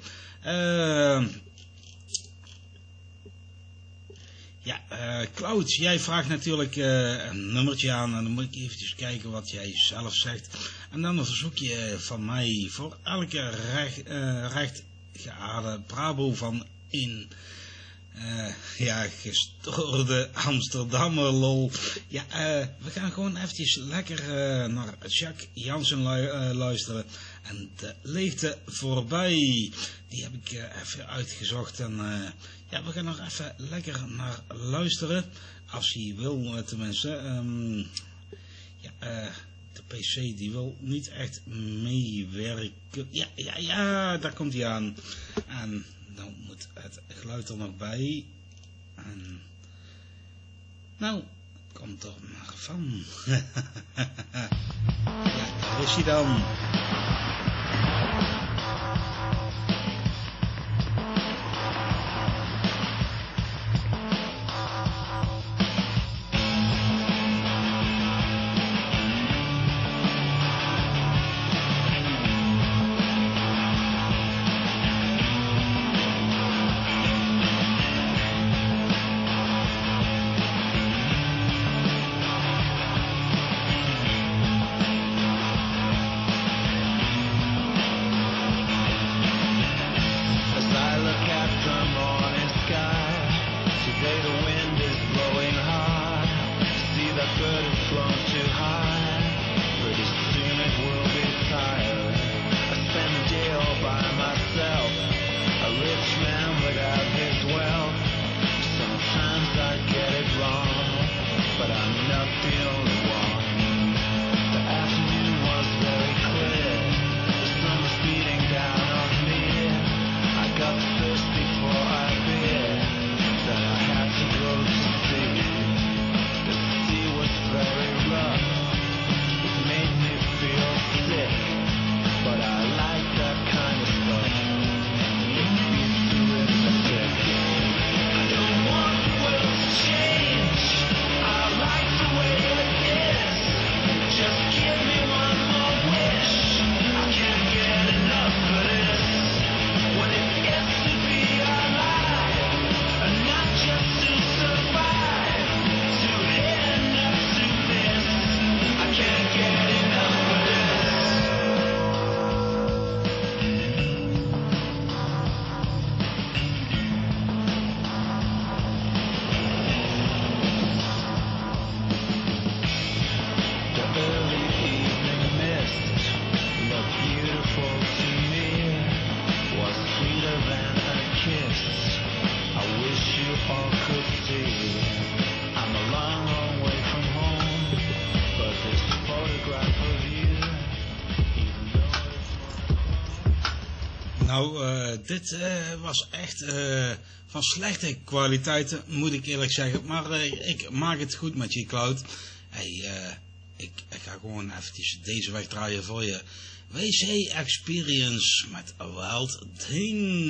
Cloud, jij vraagt natuurlijk een nummertje aan en dan moet ik eventjes kijken wat jij zelf zegt. En dan een verzoekje van mij voor elke rechtgeaarde Brabo van in gestoorde Amsterdammer lol. We gaan gewoon eventjes lekker naar Jack Jansen luisteren. En de leegte voorbij, die heb ik even uitgezocht. En we gaan nog even lekker naar luisteren. Als hij wil, tenminste. De PC die wil niet echt meewerken. Ja, daar komt hij aan. En dan moet het geluid er nog bij. En nou, komt er maar van. Daar is hij dan. Dit was echt van slechte kwaliteit, moet ik eerlijk zeggen. Maar ik maak het goed met je, Cloud. Ik ga gewoon eventjes deze wegdraaien voor je. WC Experience met A Wild Thing.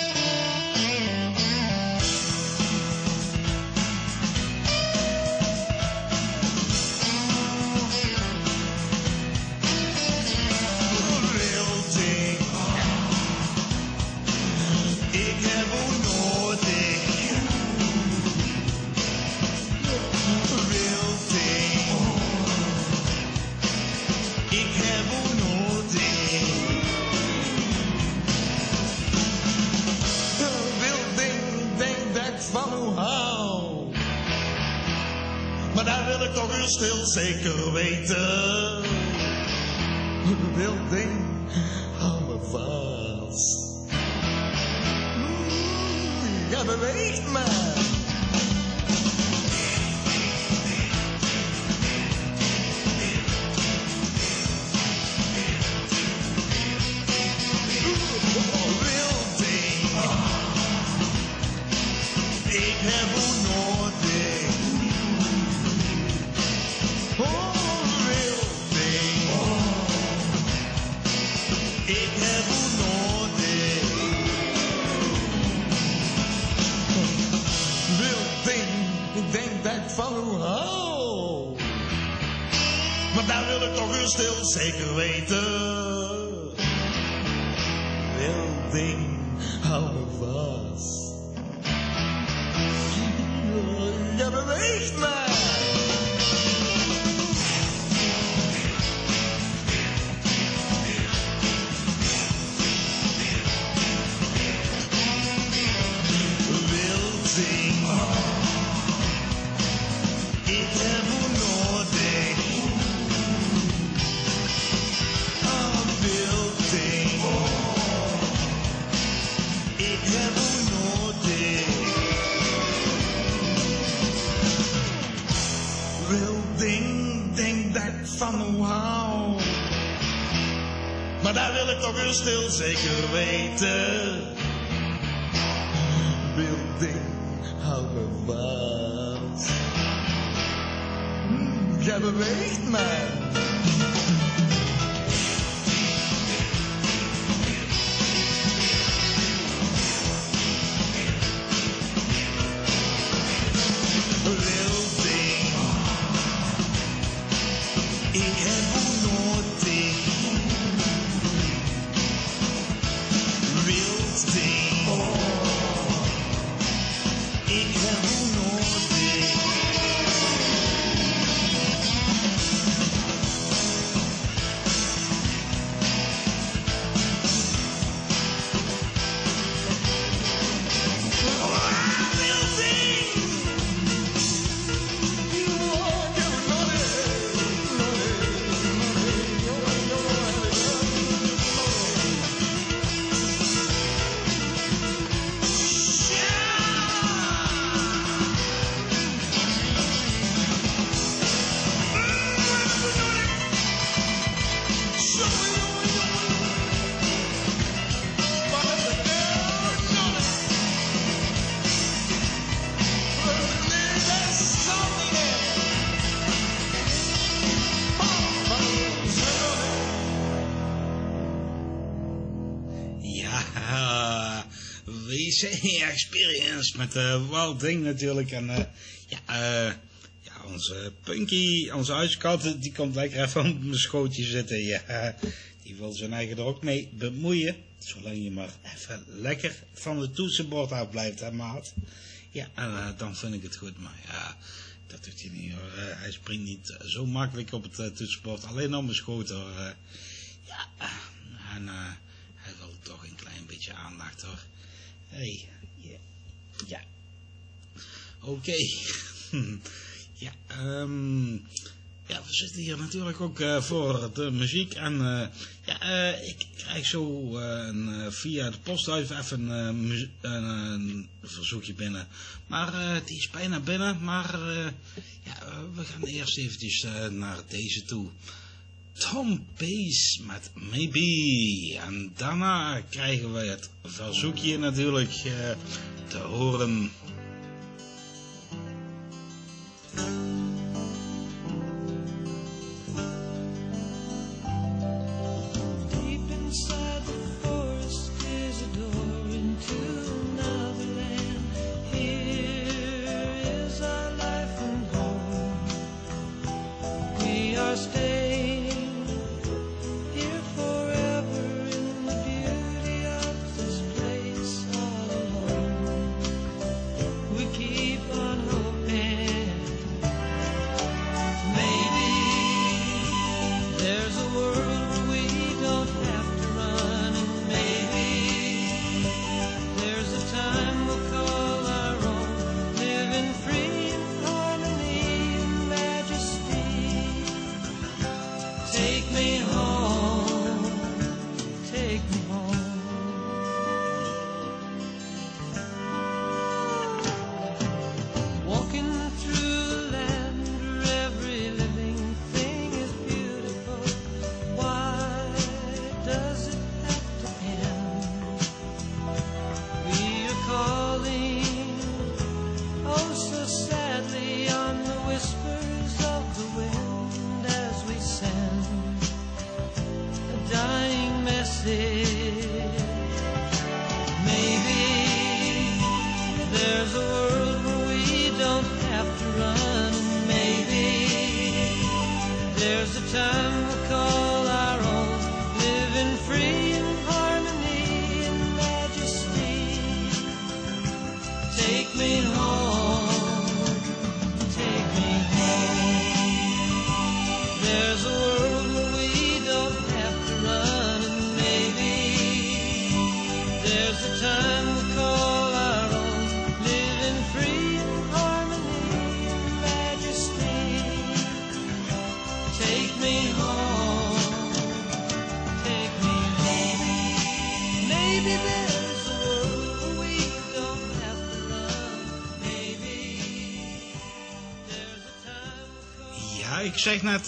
Stil zeker weten, wil ding, hou me vast. beweegt me. Ik heb hoe nodig. Oh, wild ding. Ik heb hoe nodig. Wild ding, ik denk dat ik van hoe hou. Maar daar wil ik toch weer stil zeker weten. Wild ding, hou me vast. Je beweegt me. Wild ding. Ik heb hoe nodig. Oh, wild ding. Ik heb hoe nodig. Wild ding, denk dat ik van hoe hou. Maar daar wil ik toch weer stil zeker weten. Wild ding, hou me vast. Jij beweegt mij. Ik heb hoe nodig. Wild ding. Ik heb hoe nodig. Wild ding. Experience met Wild Ding natuurlijk. En onze Punky, onze huiskat, die komt lekker even op mijn schootje zitten. Ja, die wil zijn eigen er ook mee bemoeien. Zolang je maar even lekker van het toetsenbord af blijft, hè maat. Ja, en dan vind ik het goed. Maar ja, dat doet hij niet hoor. Hij springt niet zo makkelijk op het toetsenbord. Alleen op mijn schoot hoor. En hij wil toch een klein beetje aandacht hoor. Hey, ja. Oké. Ja, we zitten hier natuurlijk ook voor de muziek. En ik krijg zo via de postduif even een verzoekje binnen. Maar die is bijna binnen. Maar we gaan eerst eventjes naar deze toe. Tom Pace met Maybe. En daarna krijgen we het verzoekje natuurlijk te horen. Deep inside the forest is a door into another land. Here is our life and home. We are staying here forever in the beauty of this place all alone. ik zeg net,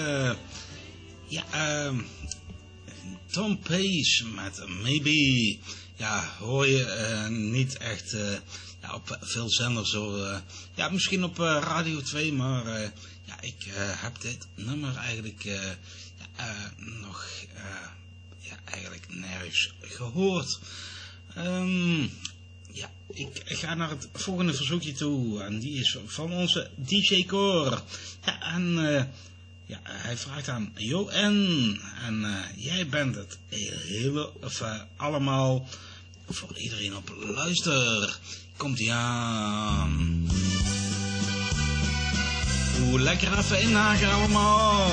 Tom Pace met Maybe. Ja, hoor je niet echt op veel zenders zo. Misschien op Radio 2, maar ik heb dit nummer eigenlijk nog eigenlijk nergens gehoord. Ik ga naar het volgende verzoekje toe. En die is van onze DJ Cor. Ja, en hij vraagt aan Joen. En jij bent het allemaal voor iedereen op luister. Komt-ie aan. Oeh, lekker even inhaken allemaal.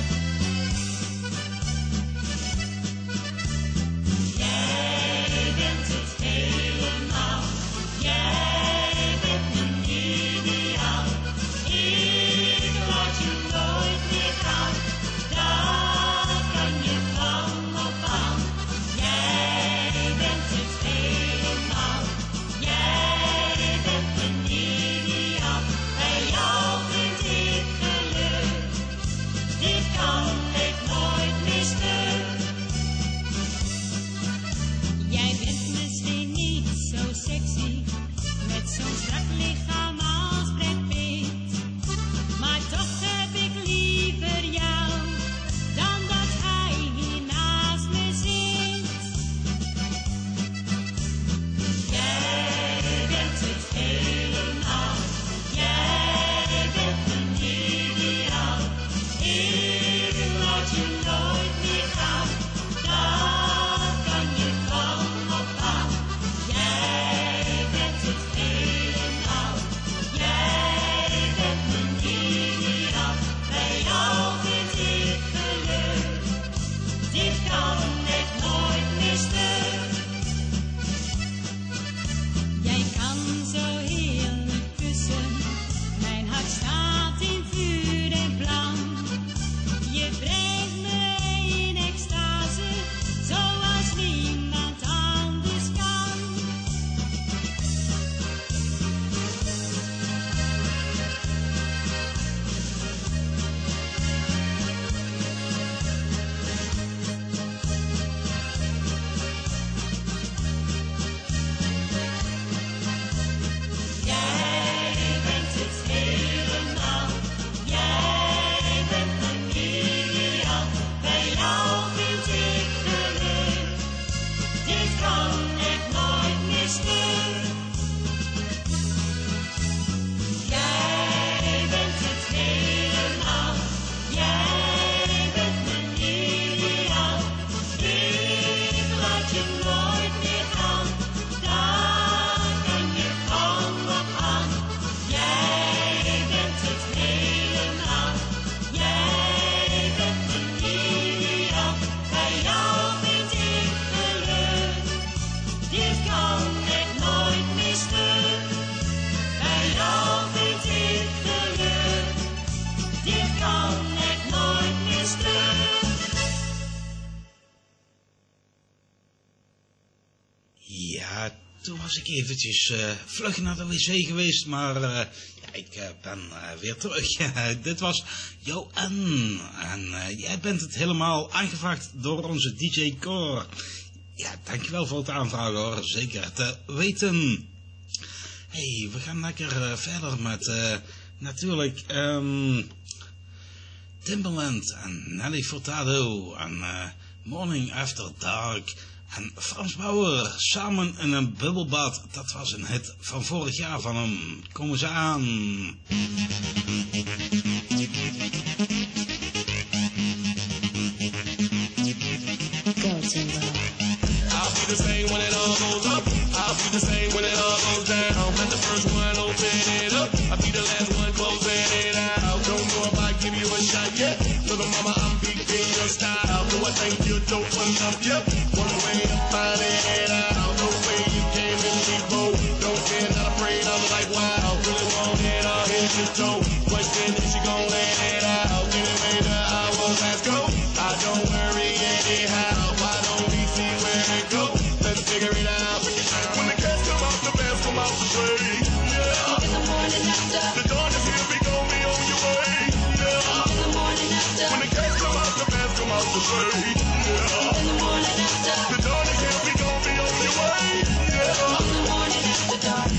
Toen was ik eventjes vlug naar de wc geweest, maar ik ben weer terug. Dit was Joen en jij bent het helemaal aangevraagd door onze DJ Cor. Ja, dankjewel voor het aanvragen hoor, zeker te weten. Hey, we gaan lekker verder met natuurlijk Timbaland en Nelly Furtado en Morning After Dark. En Frans Bauer, samen in een bubbelbad, dat was een hit van vorig jaar van hem. Komen ze aan. Go Timbo. I'll be the same when it all goes up. I'll be the same when it all goes down. Let the first one open it up. I'll be the last one closing it out. Don't know if I give you a shot yet. Little mama, I'm beating your style. Do I think you're dope enough? Yep. One way of finding it out. No way you came in before. Don't care, not afraid. I'm like, wow. Really want it, I'll hit your toe. Question if she gon' let it out. Get it later. the play. Yeah. In the morning after the dawn is here, we gon' be on your way. Yeah. In the morning after dark.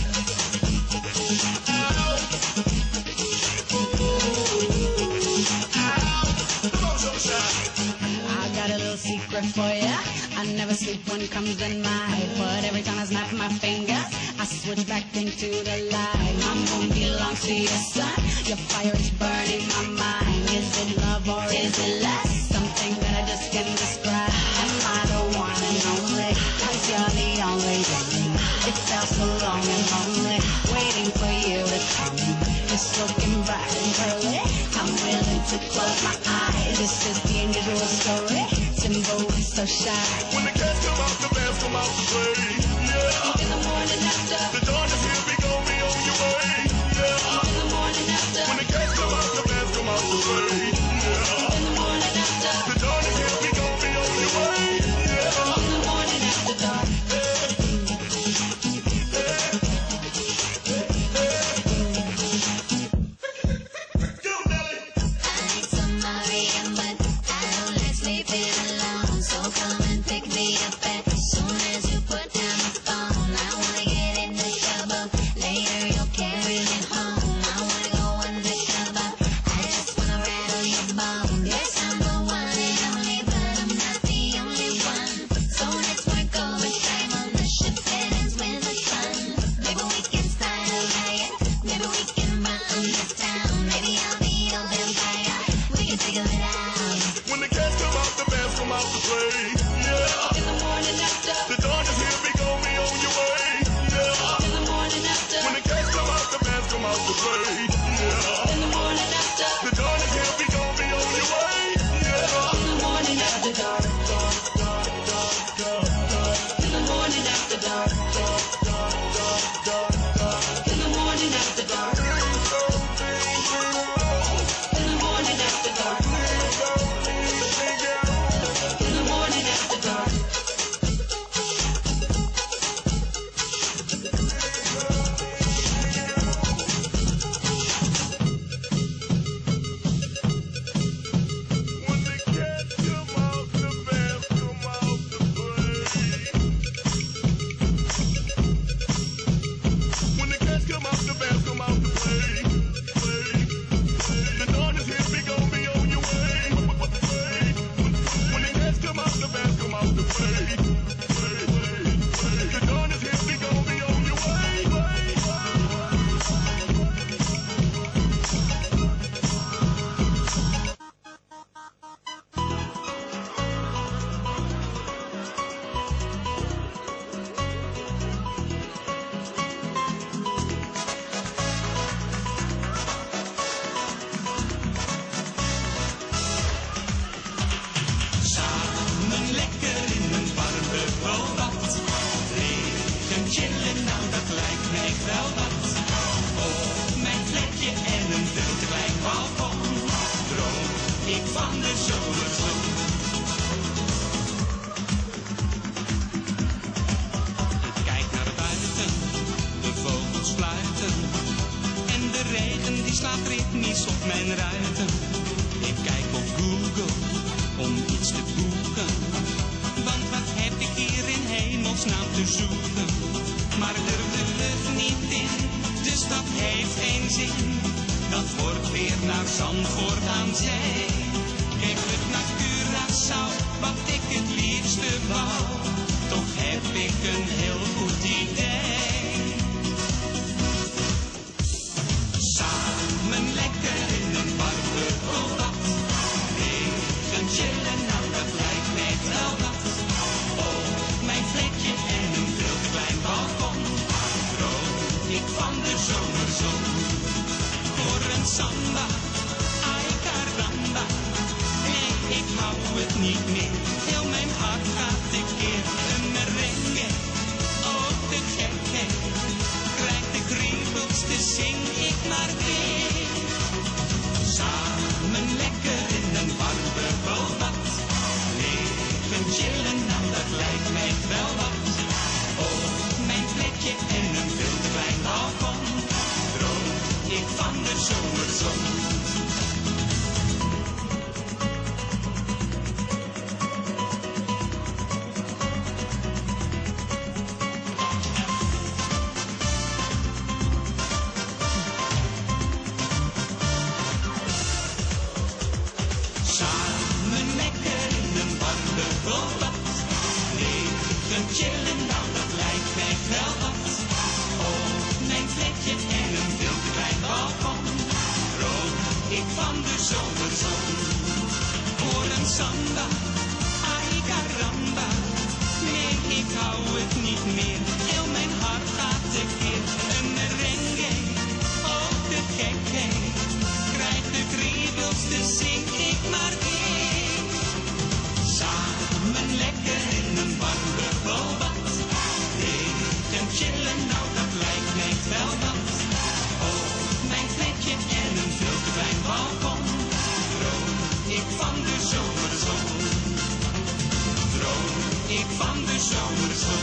I got a little secret for ya. I never sleep when it comes at night, but every time I snap my fingers, I switch back into the light. My moon belongs to your sun. Your fire is burning my mind. Is it love or is it lust? Something that I just can't describe. Am I the one and only? 'Cause you're the only one. It felt so long and lonely, waiting for you to come. It's looking bright and pearly. I'm willing to close my eyes. This is the unusual story. Timbo is so shy. When the cats come out, the bands come out to play. Yeah. In the morning after the dawn is here, we gon' be on your way. Yeah. In the morning after when the cats come out, the bands come out to play. Yeah. In the morning after the dawn is here, we gon' be on your way. Yeah. In the morning after dark. wel nat. Oh, mijn plekje en een veel te klein balkon. Droom ik van de zomerzon. Droom ik van de zomerzon.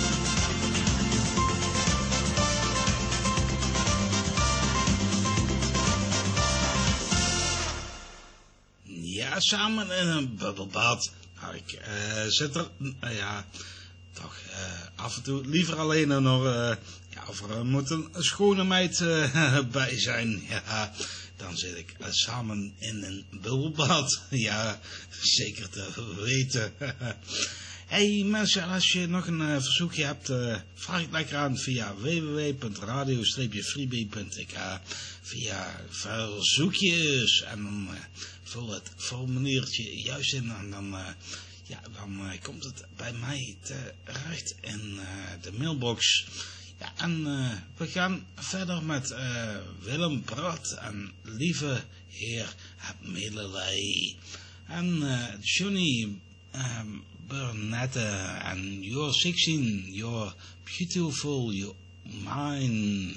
Ja, samen in een bubbelbad. Nou, ik zit er, toch af en toe liever alleen dan nog, of er moet een schone meid bij zijn. Ja, dan zit ik samen in een bubbelbad. Ja, zeker te weten. Hey mensen, als je nog een verzoekje hebt, vraag het lekker aan via www.radio-freebie.ik via verzoekjes en dan vul het formuliertje juist in en dan komt het bij mij terecht in de mailbox. Ja, en we gaan verder met Willem Brad en Lieve Heer, heb medelij. En Johnny Burnette en You're 16, You're Beautiful, You're Mine.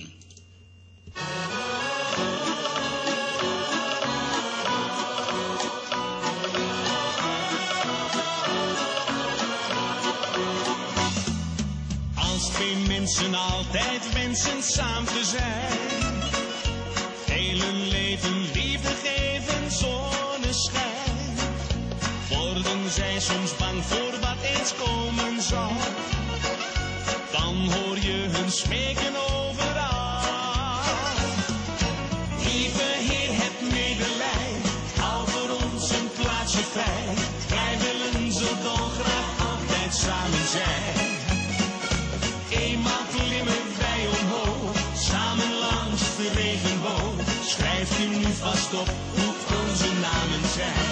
Als twee mensen altijd wensen samen te zijn, heel hun leven liefde geven zonneschijn, worden zij soms bang voor wat eens komen zal. Dan hoor je hun smeken overal. Lieve Heer, heb medelij, hou voor ons een plaatsje vrij. Wij willen zo dolgraag altijd samen zijn. Eenmaal klimmen wij omhoog, samen langs de regenboog. Schrijft u nu vast op hoe onze namen zijn.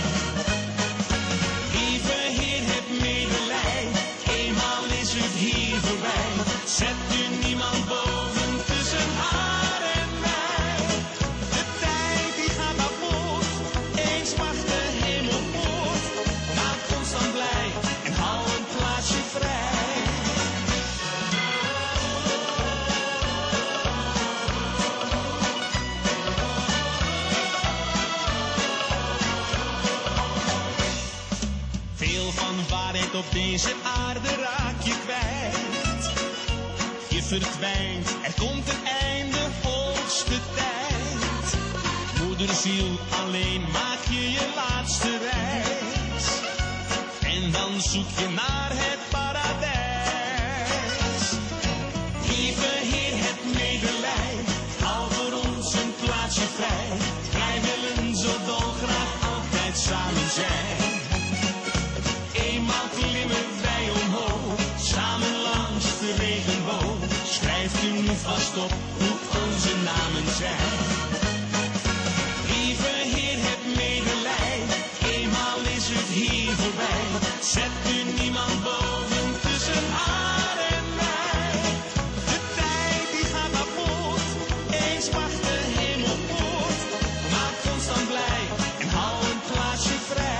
Lieve Heer, heb medelij, eenmaal is het hier voorbij. Zet u niemand boven tussen haar en mij. De tijd die gaat maar voort, eens wacht de hemel voort. Maak ons dan blij en hou een plaatsje vrij. Op deze aarde raak je kwijt. Je verdwijnt, er komt een einde, hoogste tijd. Moederziel, alleen maak je laatste reis. En dan zoek je naar het paradijs. Lieve Heer, heb medelij, hou voor ons een plaatsje vrij. Wij willen zo dolgraag altijd samen zijn. Eenmaal klimmen wij omhoog, samen langs de regenboog. Schrijft u nu vast op hoe onze namen zijn. Lieve Heer, heb medelij, eenmaal is het hier voorbij. Zet u niemand boven tussen haar en mij. De tijd die gaat maar voort, eens wacht de hemel voort. Maak ons dan blij en hou een plaatsje vrij.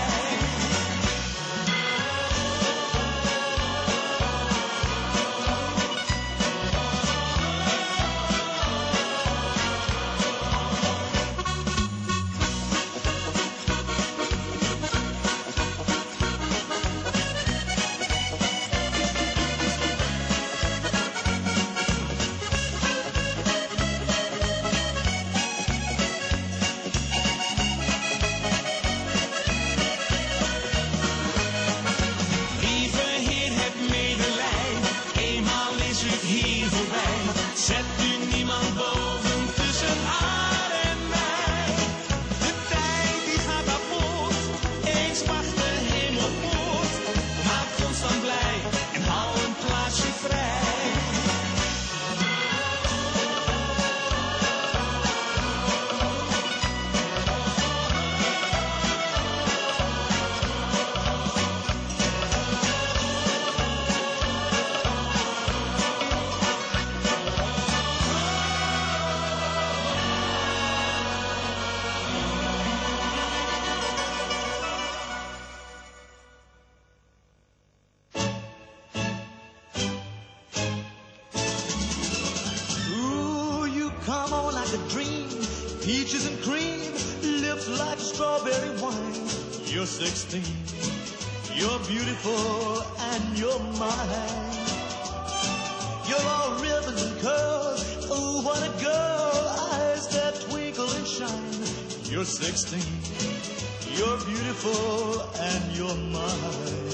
like a dream, peaches and cream, lips like strawberry wine. You're 16, you're beautiful and you're mine. You're all ribbons and curls, oh what a girl, eyes that twinkle and shine. You're 16, you're beautiful and you're mine.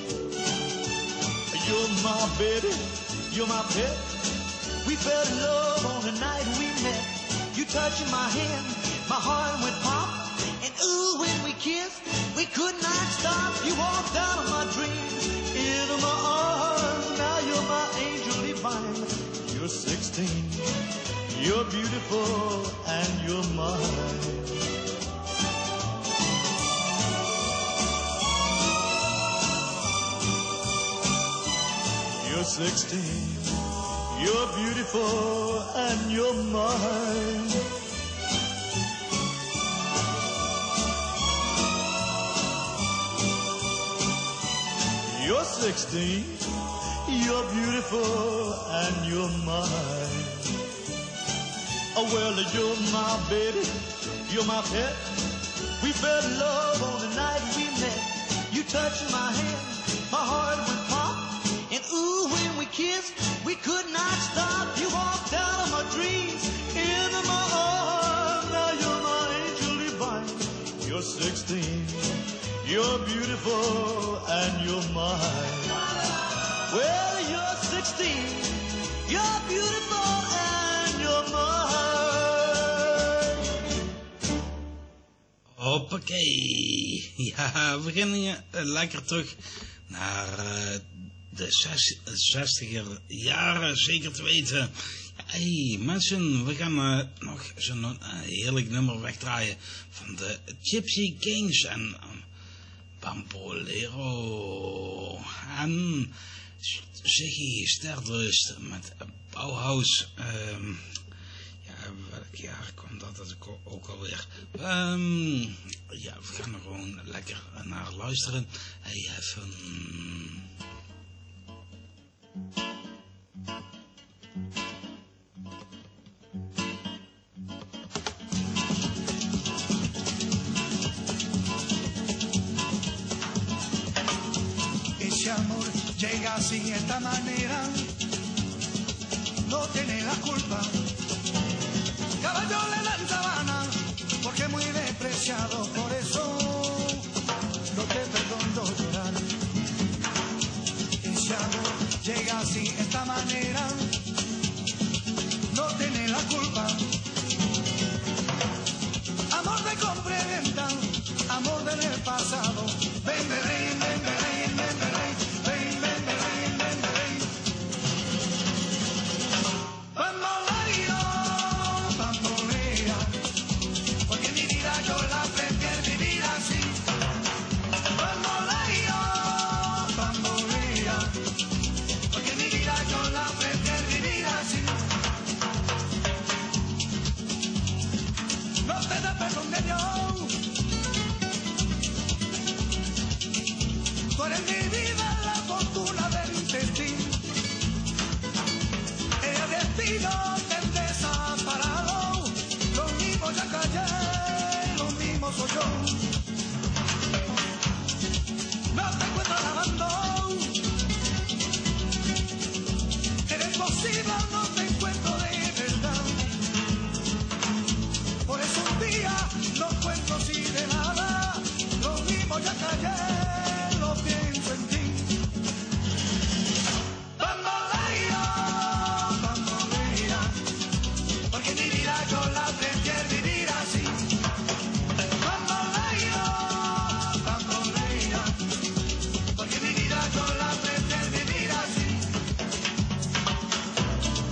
You're my baby, you're my pet. We fell in love on the night we met. You touching my hand, my heart went pop. And ooh, when we kissed, we could not stop. You walked out of my dreams, into my arms. Now you're my angel divine. You're 16, you're beautiful and you're mine. You're 16, you're beautiful and you're mine. You're 16, you're beautiful and you're mine. Oh well, you're my baby, you're my pet. We fell in love on the night we met. You touched my hand, my heart went pop. And ooh, when we kissed, we could not stop. You walked out of my dreams, into my arms. Now you're my angel divine. You're 16, you're beautiful and you're mine. Well, you're 16, you're beautiful and you're mine. Hoppakee. Ja, we beginnen lekker terug naar de 60er jaren, zeker te weten. Hey mensen, we gaan nog zo'n heerlijk nummer wegdraaien van de Gypsy Kings en Bambolero. En Ziggy Stardust met Bauhaus. Ja, welk jaar kwam dat ook alweer? Ja, we gaan er gewoon lekker naar luisteren. Hey, even... Ese amor llega así, esta manera, no tiene la culpa. Caballo le dan sabana, porque muy despreciado, por eso no te perdono llorar. Ese amor llega así, esta manera, no tiene la culpa. Amor de compra y venta, amor del pasado. Ven, ven, ven, ven, ven, ven, ven, ven, ven, ven, ven, ven. Bamboleo, bambolea, porque mi vida yo la prefiero vivir así. Bamboleo, bambolea, porque mi vida yo la prefiero vivir así. No te da perdón de Dios. Tú eres mi vida, la fortuna del destino. El destino te desaparado. Lo mismo ya callé, lo mismo soy yo. No te encuentro lavando. Eres posible, no te encuentro de verdad. Por eso un día no cuento así de nada. Lo mismo ya callé. Pienso en ti. Bamboleo, bambolea, porque mi vida yo la prefiero vivir así. Bamboleo, bambolea, porque mi vida yo la prefiero vivir así.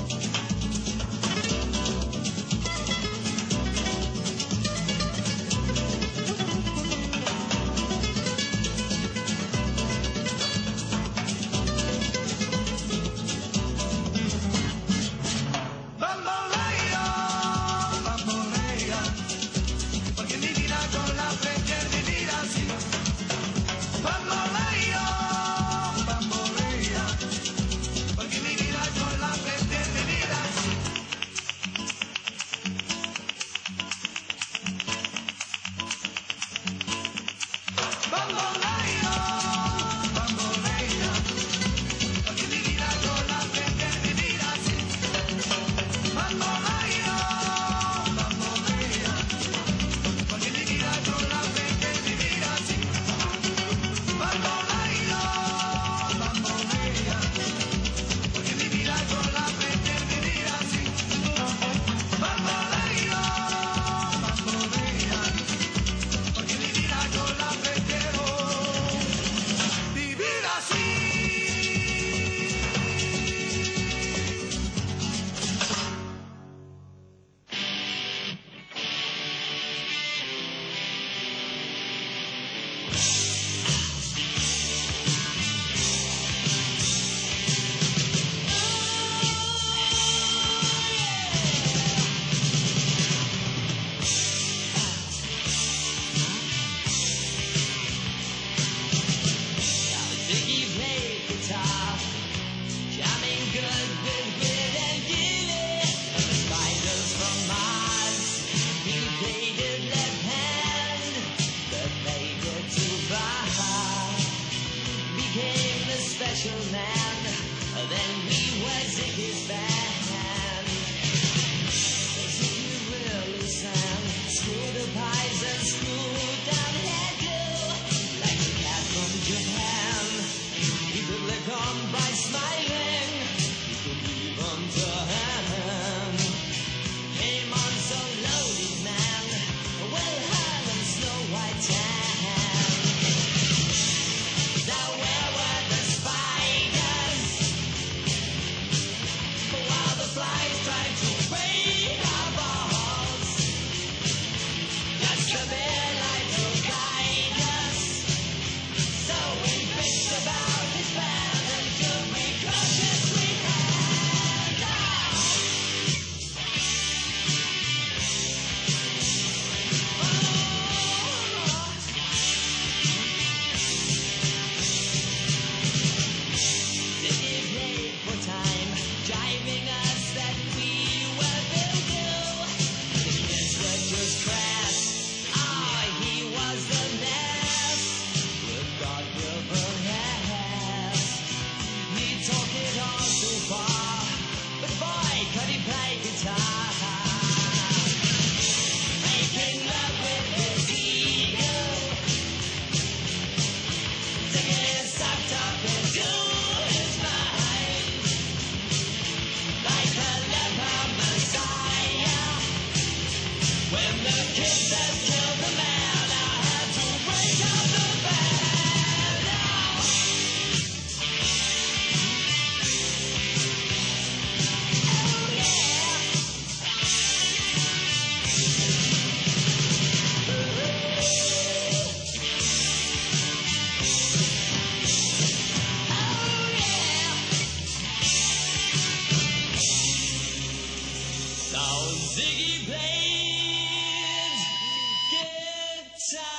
Ziggy plays guitar.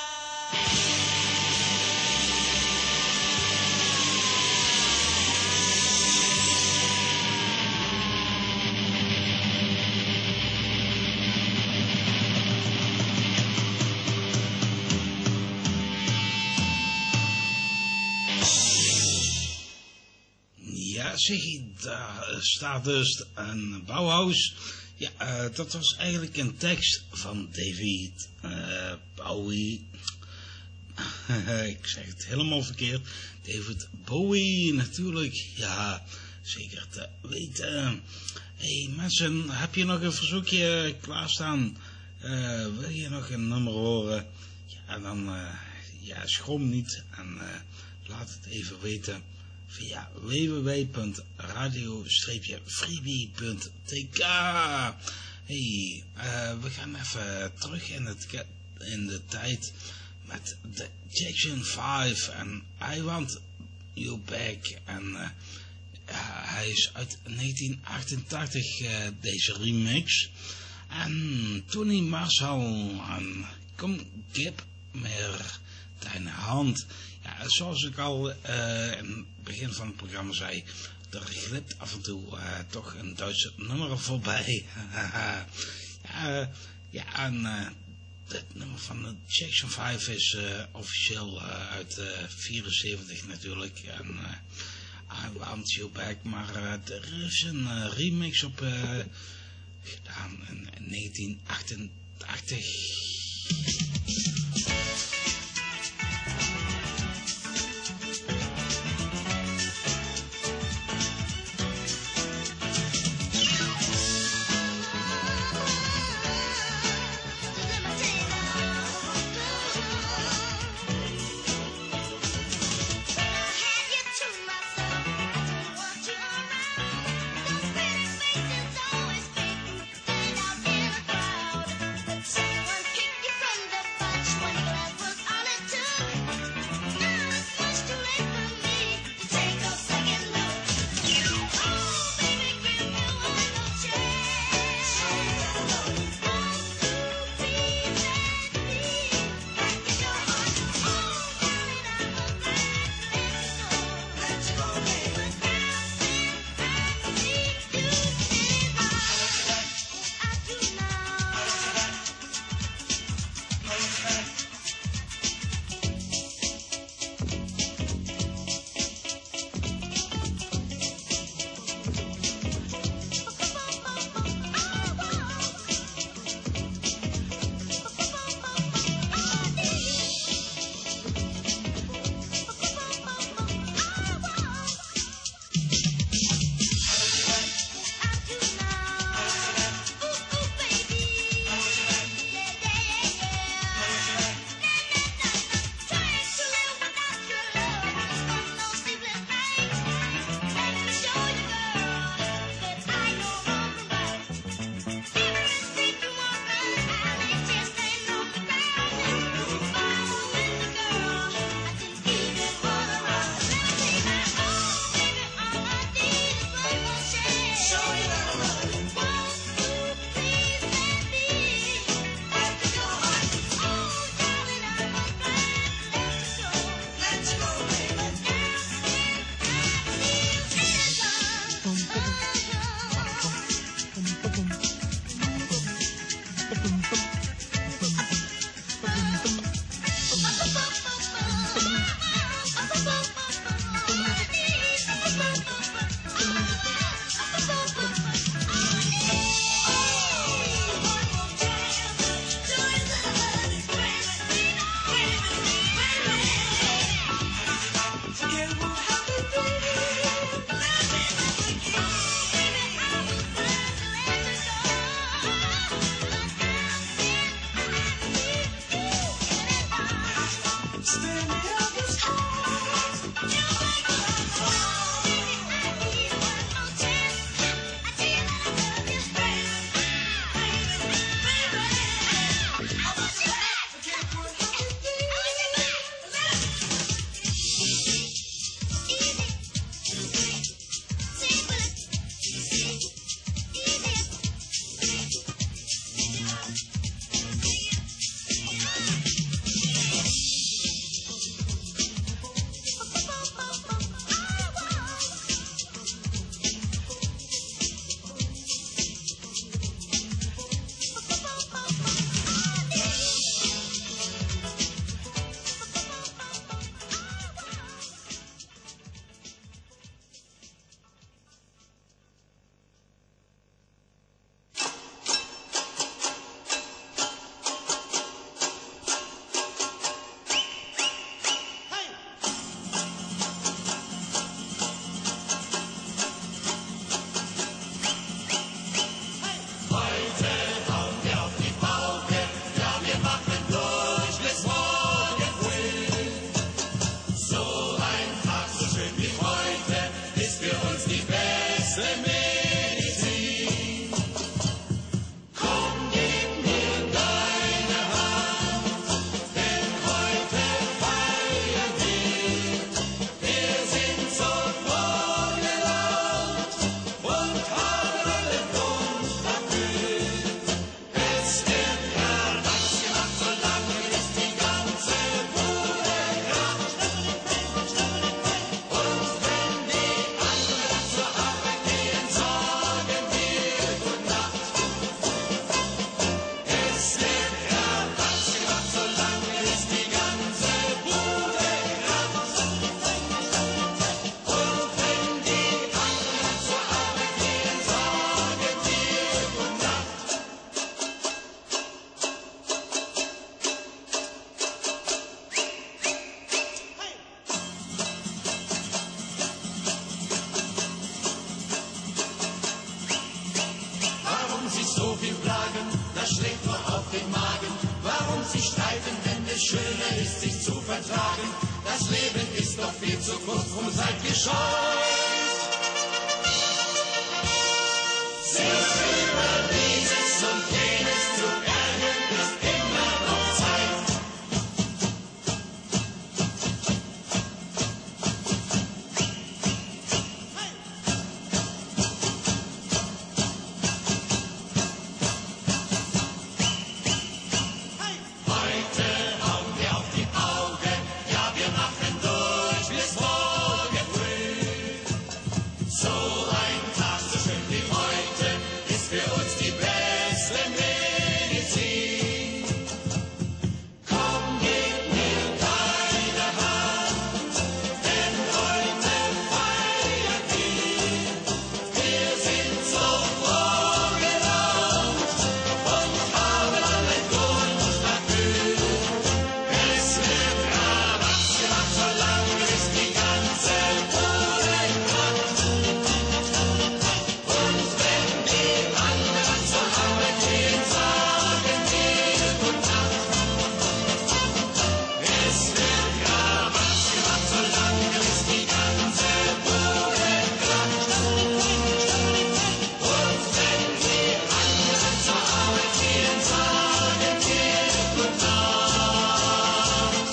Ja, Ziggy, daar staat dus een Bauhaus. Ja, dat was eigenlijk een tekst van David Bowie. Ik zeg het helemaal verkeerd. David Bowie natuurlijk. Ja, zeker te weten. Hey mensen, heb je nog een verzoekje klaarstaan? Wil je nog een nummer horen? Ja, dan ja, schroom niet en laat het even weten via www.radio-freebie.tk. Hey, we gaan even terug in de tijd met de Jackson 5 en I Want You Back. En hij is uit 1988, deze remix. En Tony Marshall en Kom Gib meer deine hand. Ja, zoals ik al in het begin van het programma zei, er glipt af en toe toch een Duitse nummer voorbij. Ja, en dit nummer van de Jackson 5 is officieel uit 74 natuurlijk. En I Want You Back, maar er is een remix op gedaan in 1988. viel zu kurz, drum seid gescheut. Sich über dieses und jenes zu ärgern, ist immer noch Zeit. Heute hauen wir auf die Augen, ja, wir machen durch bis morgen früh. So ein Tag so schön wie heute ist für uns die beste Medizin. Komm, gib mir deine Hand, denn heute feiern wir. Wir sind so vorgelaunt und haben allen Grund dafür. Es wird Rabatz gemacht, solange bis die ganze Bude kracht. Und wenn die anderen zu Arbeit gehen, sagen wir Gute Nacht. Es wird Rabatz gemacht, solange bis die ganze Bude kracht. Und wenn die anderen zur Arbeit gehen, sagen wir Gute Nacht.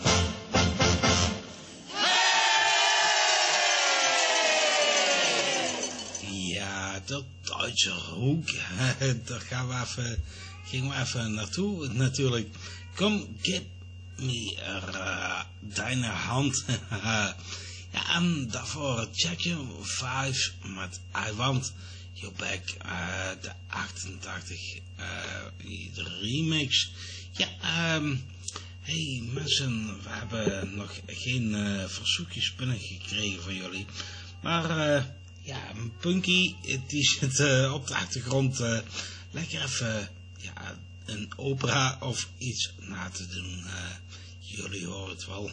Ja, dat Duitse hoek, daar gingen we even naartoe natuurlijk. Kom, geef me deine Hand. Ja, en daarvoor Checkje 5 met I Want You Back, de 88, de remix. Ja, hey mensen, we hebben nog geen verzoekjes binnengekregen van jullie. Maar ja, Punky, die zit op de achtergrond lekker even ja, een opera of iets na te doen. Jullie horen het wel.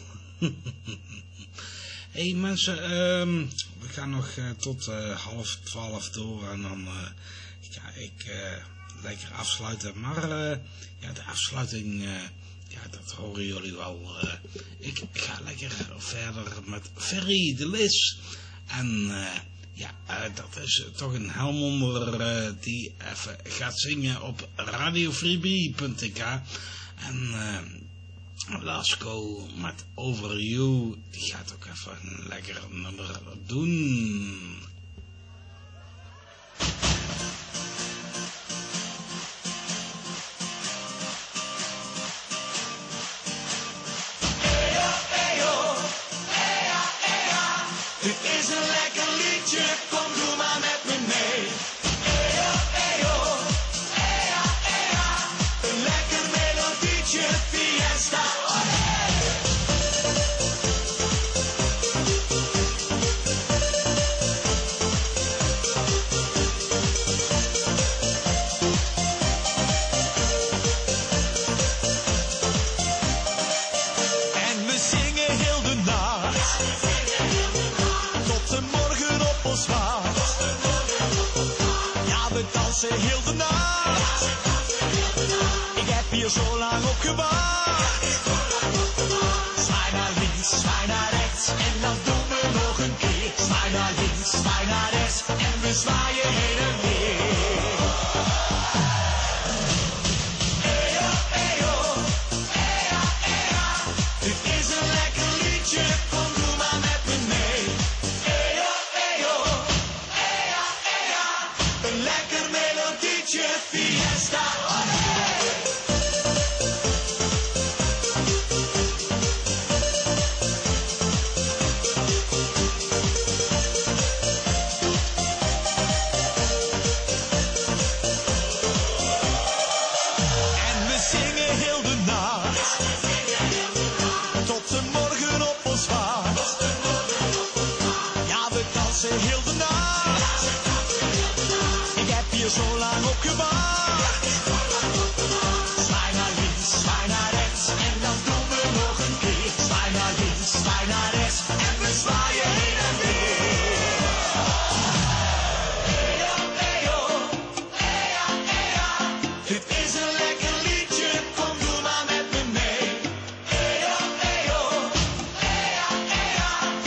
Hey mensen, we gaan nog tot 11:30 door en dan ga ik lekker afsluiten. Maar ja, de afsluiting, ja, dat horen jullie wel. Ik ga lekker verder met Ferry de Lis. En ja, dat is toch een Helmonder die even gaat zingen op radiofreebie.tk. En Lasco met Over You, die gaat ook even een lekker nummer doen. Dit is een lekker liedje, kom doe maar met me mee. Eyo, eyo, eya, eya. Een lekker melodietje, fiesta, en we zingen heel de nacht. Tot de morgen op ons wacht. Ja, we dansen heel de nacht. Ik heb hier zo lang op gewacht. Zwaai naar links, zwaai naar rechts. En dan doen we nog een keer. Zwaai naar links, zwaai naar rechts. En we zwaaien heen en weer. Eyo, eyo, eya, eya. Dit is een lekker liedje, kom doe maar met me mee. Eyo, eyo, eya, eya. Een lekker melodietje, fiesta, en we zingen heel de nacht. Tot de morgen op ons wacht. Ja, we dansen heel de nacht. Ik heb hier zo lang op gewacht. Zwaai naar links, zwaai naar rechts. En dan doen we nog een keer. Zwaai naar links, zwaai naar rechts. En we zwaaien heen en weer. Eyo, eyo, eya, eya. Dit is een lekker liedje, kom doe maar met me mee. Eyo, eyo, eya, eya.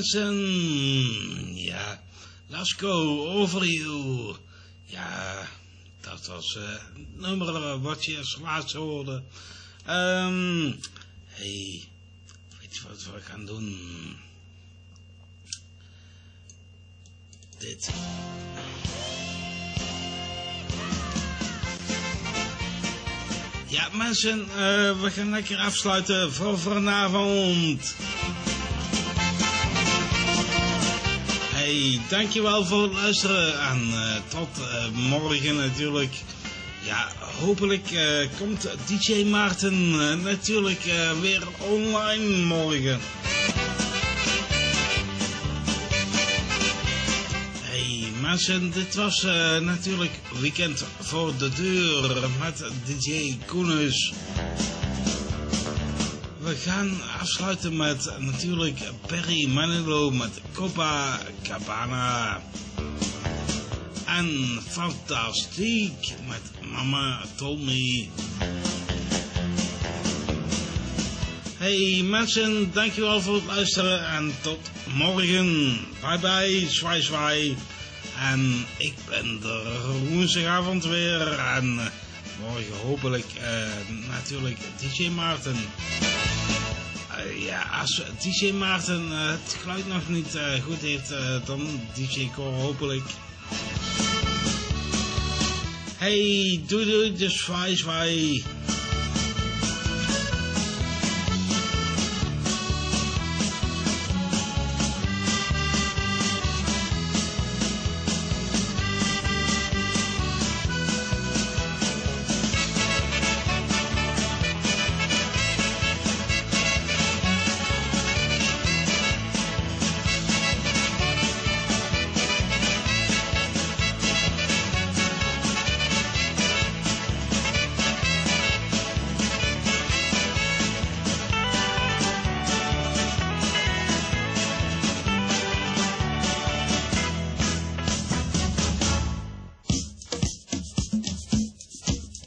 mensen, ja, let's go, over you. Ja, dat was het nummer wat je als laatste hoorde. Hey, weet je wat we gaan doen? Dit. Ja, mensen, we gaan lekker afsluiten voor vanavond. Hey, dankjewel voor het luisteren en tot morgen natuurlijk. Ja, hopelijk komt DJ Maarten natuurlijk weer online morgen. Hey mensen, dit was natuurlijk Weekend voor de Deur met DJ Koenus. We gaan afsluiten met natuurlijk Perry Manilow met Copacabana. En Fantastiek met Mama Told Me. Hey mensen, dankjewel voor het luisteren en tot morgen. Bye bye, zwaai zwaai. En ik ben er woensdagavond weer en morgen hopelijk natuurlijk DJ Maarten. Ja, als DJ Maarten het geluid nog niet goed heeft, dan DJ Cor hopelijk. Hey, doei doei, dus zwaai zwaai.